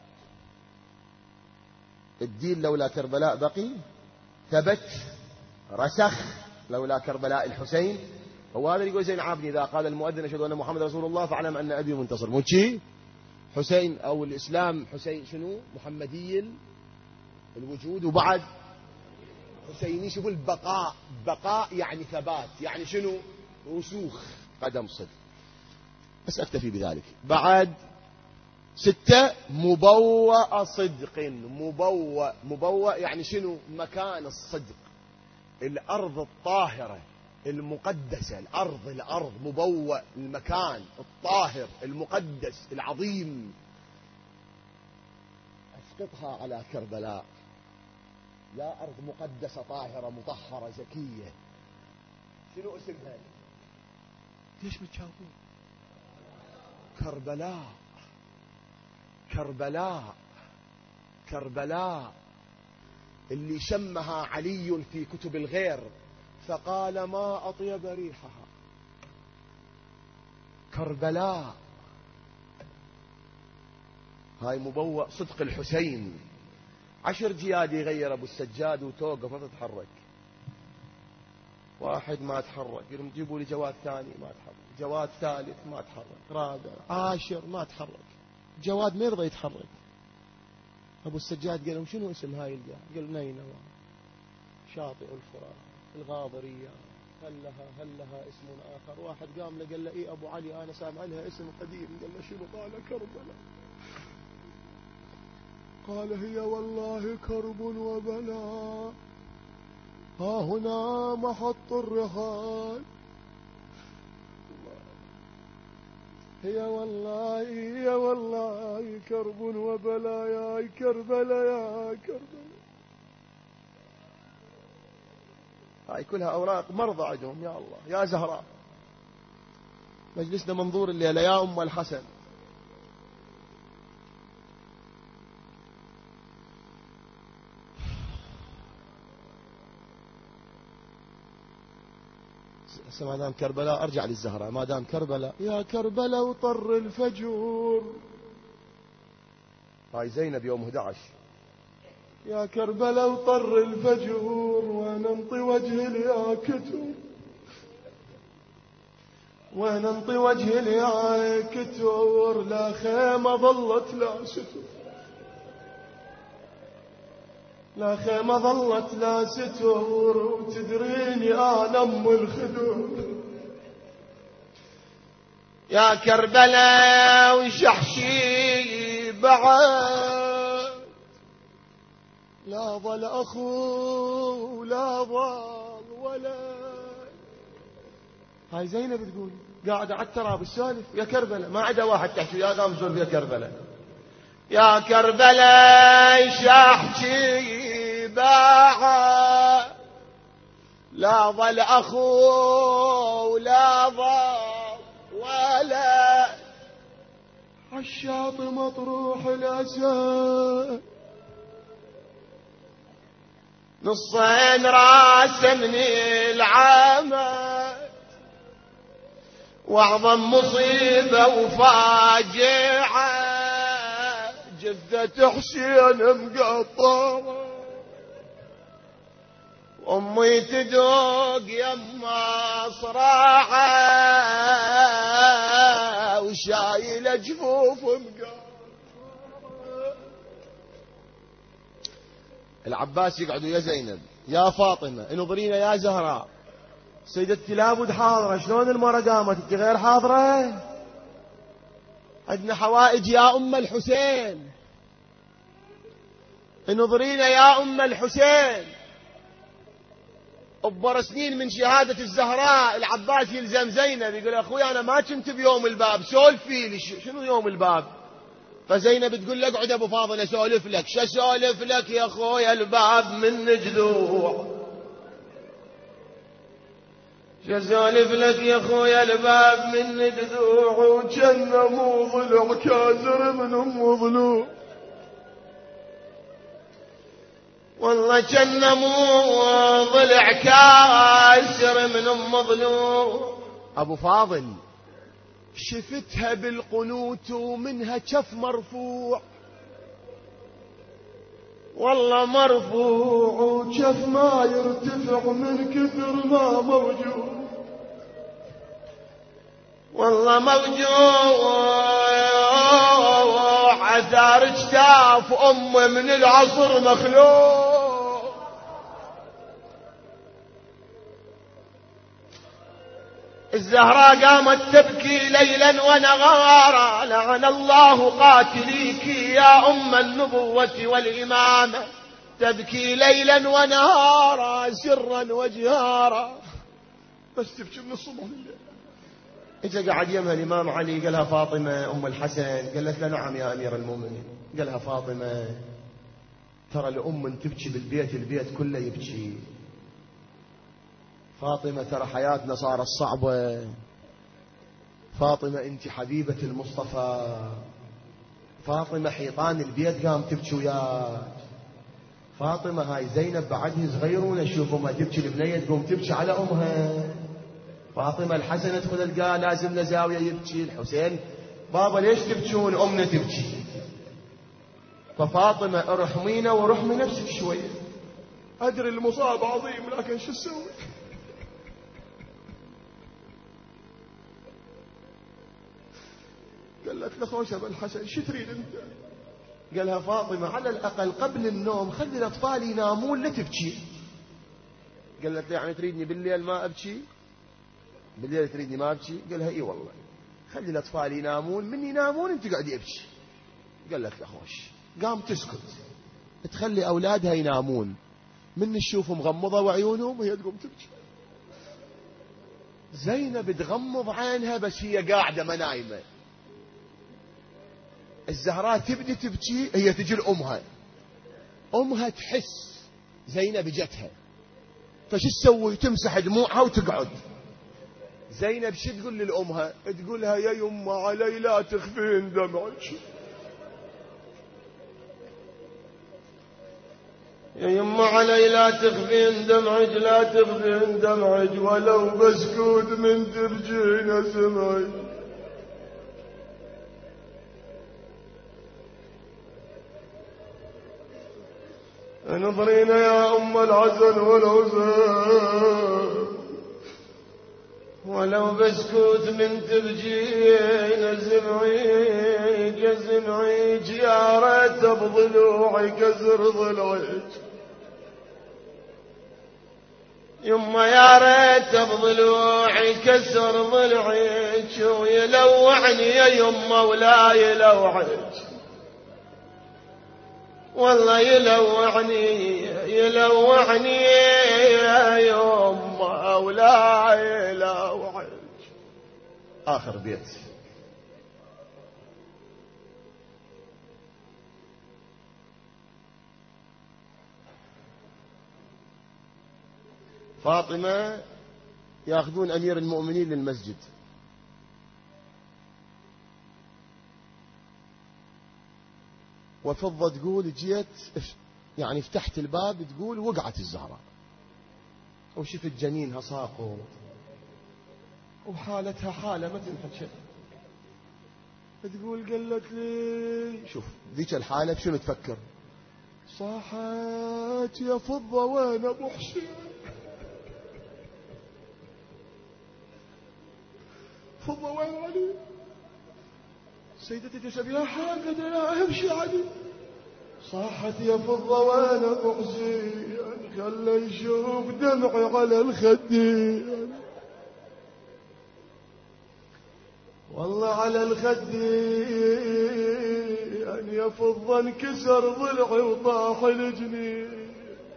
S1: الدين لولا كربلاء بقي، ثبت رسخ لولا كربلاء الحسين. هو هذا يقول زين عابدين إذا قال المؤذن أشهد أن محمد رسول الله فاعلم أن أبي منتصر. مو شي حسين أو الإسلام حسين شنو؟ محمدي الوجود، وبعد حسيني شوفوا البقاء، بقاء يعني ثبات، يعني شنو؟ رسوخ. قدم صدق. بس أكتفي بذلك. بعد 6 مبوأ صدق. مبوأ يعني شنو؟ مكان الصدق، الأرض الطاهرة المقدسة، الأرض مبوأ، المكان الطاهر المقدس العظيم. أسقطها على كربلاء، لا أرض مقدسة طاهرة مطهرة زكية. شنو اسمها؟ ليش بتشاوفون؟ كربلاء. كربلاء كربلاء اللي شمها علي في كتب الغير فقال ما أطيب ريحها. كربلاء هاي مبوأ صدق الحسين. 10 جياد يغير أبو السجاد وتوقف ما تتحرك. واحد ما تحرك، يقولون جيبوا لي جواد ثاني ما تحرك، جواد ثالث ما تحرك، رابع 10 ما تحرك، جواد ما يرضى يتحرك. أبو السجاد قال لهم شنو اسم هاي الجاه؟ قال نينوى، شاطئ الفرات، الغاضرية، هل لها اسم آخر؟ واحد قام له قال له إيه أبو علي أنا سامع لها اسم قديم. قال له شنو؟ قال كربلاء. قال هي والله كرب وبلاء، ها هنا محط الرحال. هي والله كرب وبلاء يا كربلاء يا كربلاء. هاي كلها أوراق مرضى عندهم. يا الله يا زهراء، مجلسنا منظور الليلة يا أم الحسن. ما دام كربلاء أرجع للزهراء. ما دام كربلاء، يا كربلاء وطر الفجور. هاي زينب يوم 11. يا كربلاء وطر الفجور وننطي وجه الياكتور، وننطي وجه الياكتور، لا خيمة ظلت لا ستور، لا خيمة ظلت لا ستور، وتدريني أنا أم الخدور. يا كربلاء وشحشي بعد، لا ظل أخو لا ظل ولد. هاي زينب تقول قاعدة على التراب السالف. يا كربلاء ما عدا واحد تحكي يا قام زور يا كربلاء. يا كربلاء شحشي بعد، لا ظل أخو لا ظل ولا. عالشاطئ مطروح الأسد، نصين راسه من العمد، واعظم مصيبة وفاجعة جثة حسين مقطرة. أمي تدوق يما صراحة وشايلة جفوف مقطرة. العباس يقعدوا يا زينب يا فاطمة انظرينا يا زهراء، سيدتي لابد حاضرة. شلون المرة قامت انت غير حاضرة؟ عندنا حوائج يا أم الحسين، انظرينا يا أم الحسين. أبر سنين من شهادة الزهراء العباس يلزم زينب يقول أخوي أنا ما كنت بيوم الباب، سولفي لي شنو يوم الباب؟ فزينب تقول له اقعد أبو فاضل أسولف لك. شو أسولف لك يا أخويا؟ الباب من جذوع. شو أسولف لك يا أخويا؟ الباب من جذوع، وجنة مو ضلع كازر من أم ضلوع. والله جنة مو ضلع كاسر من أم ضلوع. أبو فاضل شفتها بالقنوت ومنها كف مرفوع، والله مرفوع وكف ما يرتفع من كثر ما موجوع. والله موجوع عثار اجتاف أمه من العصر مخلوع. الزهراء قامت تبكي ليلا ونهارا، لعن الله قاتليك يا أم النبوة والإمامة. تبكي ليلا ونهارا سرا وجهارا، بس تبكي من الصبح لليل. اجا قعد يمها الإمام علي قالها فاطمة أم الحسن، قالت له نعم يا أمير المؤمنين. قالها فاطمة ترى الأم تبكي بالبيت البيت كله يبكي. فاطمة ترى حياتنا صارت صعبة. فاطمة أنت حبيبة المصطفى. فاطمة حيطان البيت قام تبكي وياك. فاطمة هاي زينب بعدها صغيرون اشوف امها تبكي البنية تقوم تبكي على امها. فاطمة الحسن ادخل القاه لازم لزاوية يبكي. الحسين بابا ليش تبكون؟ امنا تبكي. ففاطمة ارحمينا ورحمي نفسك شوية. ادري المصاب عظيم لكن شو اسوي؟ قالت له خوش ابا الحسن شو تريد انت؟ قالها فاطمة على الأقل قبل النوم خلي الأطفال ينامون لا تبكي. قالت له يعني تريدني بالليل ما أبكي؟ بالليل تريدني ما أبكي؟ قالها إي والله خلي الأطفال ينامون، من ينامون أنت قاعد يبكي. قالت له خوش. قام تسكت تخلي أولادها ينامون، من تشوفهم مغمضة وعيونهم وهي تقوم تبكي. زينب تغمض عينها بس هي قاعدة ما نايمة. الزهراء تبدي تبكي، هي تجي لأمها. أمها تحس زينب جتها، فش تسوي؟ تمسح دموعها وتقعد. زينب شو تقول لأمها؟ تقولها يا يما علي لا تخفين دمعك، يا يما علي لا تخفين دمعك، لا تخفين دمعك، ولو بسكوت من ترجين سمعك. انظرينا يا أم الحسن والحسين، ولو بسكوت من تبجين زمعيك زمعيك، يا ريت بضلوعي كسر ضلعك، يما يا ريت بضلوعي كسر ضلعك، ويلوعني يا يما ولا يلوعك، والله يلوعني يلوعني يا يما ولا يلوعك. آخر بيت. فاطمة ياخذون أمير المؤمنين للمسجد، وفضة تقول جيت يعني فتحت الباب تقول وقعت الزهراء وشفت جنينها ساقط وحالتها حالة ما تنحل شيء. تقول قالت لي شوف ذيك الحالة بشنو تفكر؟ صاحت يا فضة وين أبو حسين؟ فضة وين علي؟ سيدتي تسبيها حاجة لا امشي علي. صاحت يا فضة وين ابو حسين؟ خلى يشوف دمعي على الخدين، والله على الخدين يا فضة انكسر ضلعي وطاح الجنين.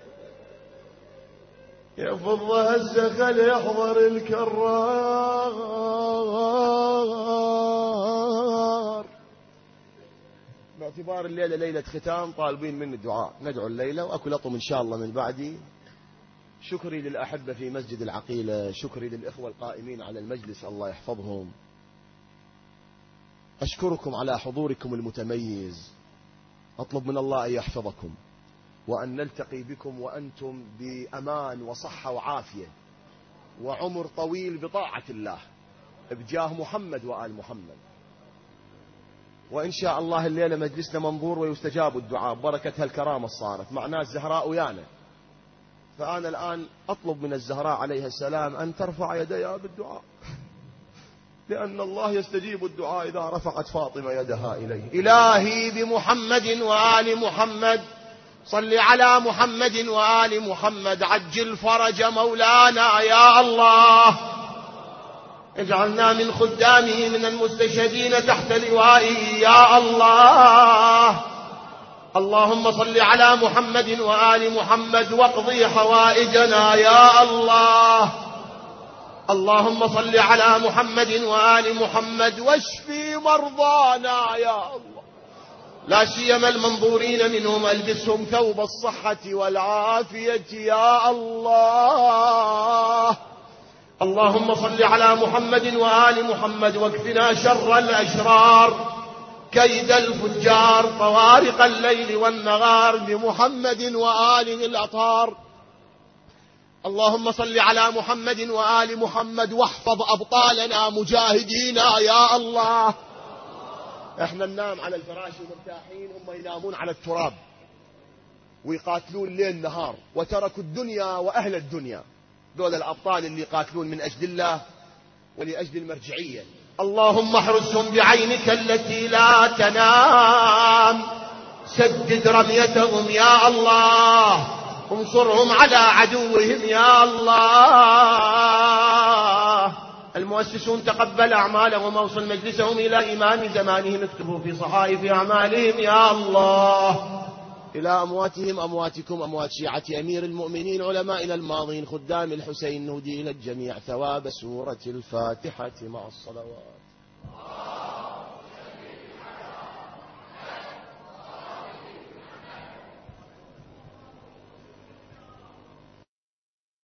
S1: يا فضة هسه خل يحضر الكرار. باعتبار الليلة ليلة ختام طالبين مني الدعاء، ندعو الليلة وأكل أطم إن شاء الله من بعدي. شكري للأحبة في مسجد العقيلة، شكري للإخوة القائمين على المجلس الله يحفظهم، أشكركم على حضوركم المتميز. أطلب من الله أن يحفظكم وأن نلتقي بكم وأنتم بأمان وصحة وعافية وعمر طويل بطاعة الله بجاه محمد وآل محمد. وإن شاء الله الليلة مجلسنا منظور ويستجاب الدعاء، بركة هالكرامة صارت معناه الزهراء ويانا. فأنا الآن أطلب من الزهراء عليها السلام أن ترفع يديها بالدعاء، لأن الله يستجيب الدعاء إذا رفعت فاطمة يدها إليه. إلهي بمحمد وآل محمد صل على محمد وآل محمد، عجل فرج مولانا يا الله، اجعلنا من خدامه من المستشهدين تحت لوائه يا الله. اللهم صل على محمد وآل محمد واقضي حوائجنا يا الله. اللهم صل على محمد وآل محمد واشفي مرضانا يا الله، لا سيما المنظورين منهم البسهم ثوب الصحة والعافية يا الله. اللهم صل على محمد وآل محمد واكفنا شر الأشرار، كيد الفجار، طوارق الليل والنهار، بمحمد وآله الأطهار. اللهم صل على محمد وآل محمد واحفظ أبطالنا مجاهدينا يا الله. احنا ننام على الفراش ومرتاحين، هم ينامون على التراب ويقاتلون ليل نهار وتركوا الدنيا وأهل الدنيا. دول الأبطال اللي يقاتلون من أجل الله ولأجل المرجعية. اللهم احرسهم بعينك التي لا تنام، سدد رميتهم يا الله، انصرهم على عدوهم يا الله. المؤسسون تقبل أعمالهم ووصل مجلسهم إلى إمام زمانهم، اكتبوا في صحائف أعمالهم يا الله. إلى أمواتهم أمواتكم أموات شيعة أمير المؤمنين علمائنا الماضين خدام الحسين، نهدي إلى الجميع ثواب سورة الفاتحة مع الصلوات.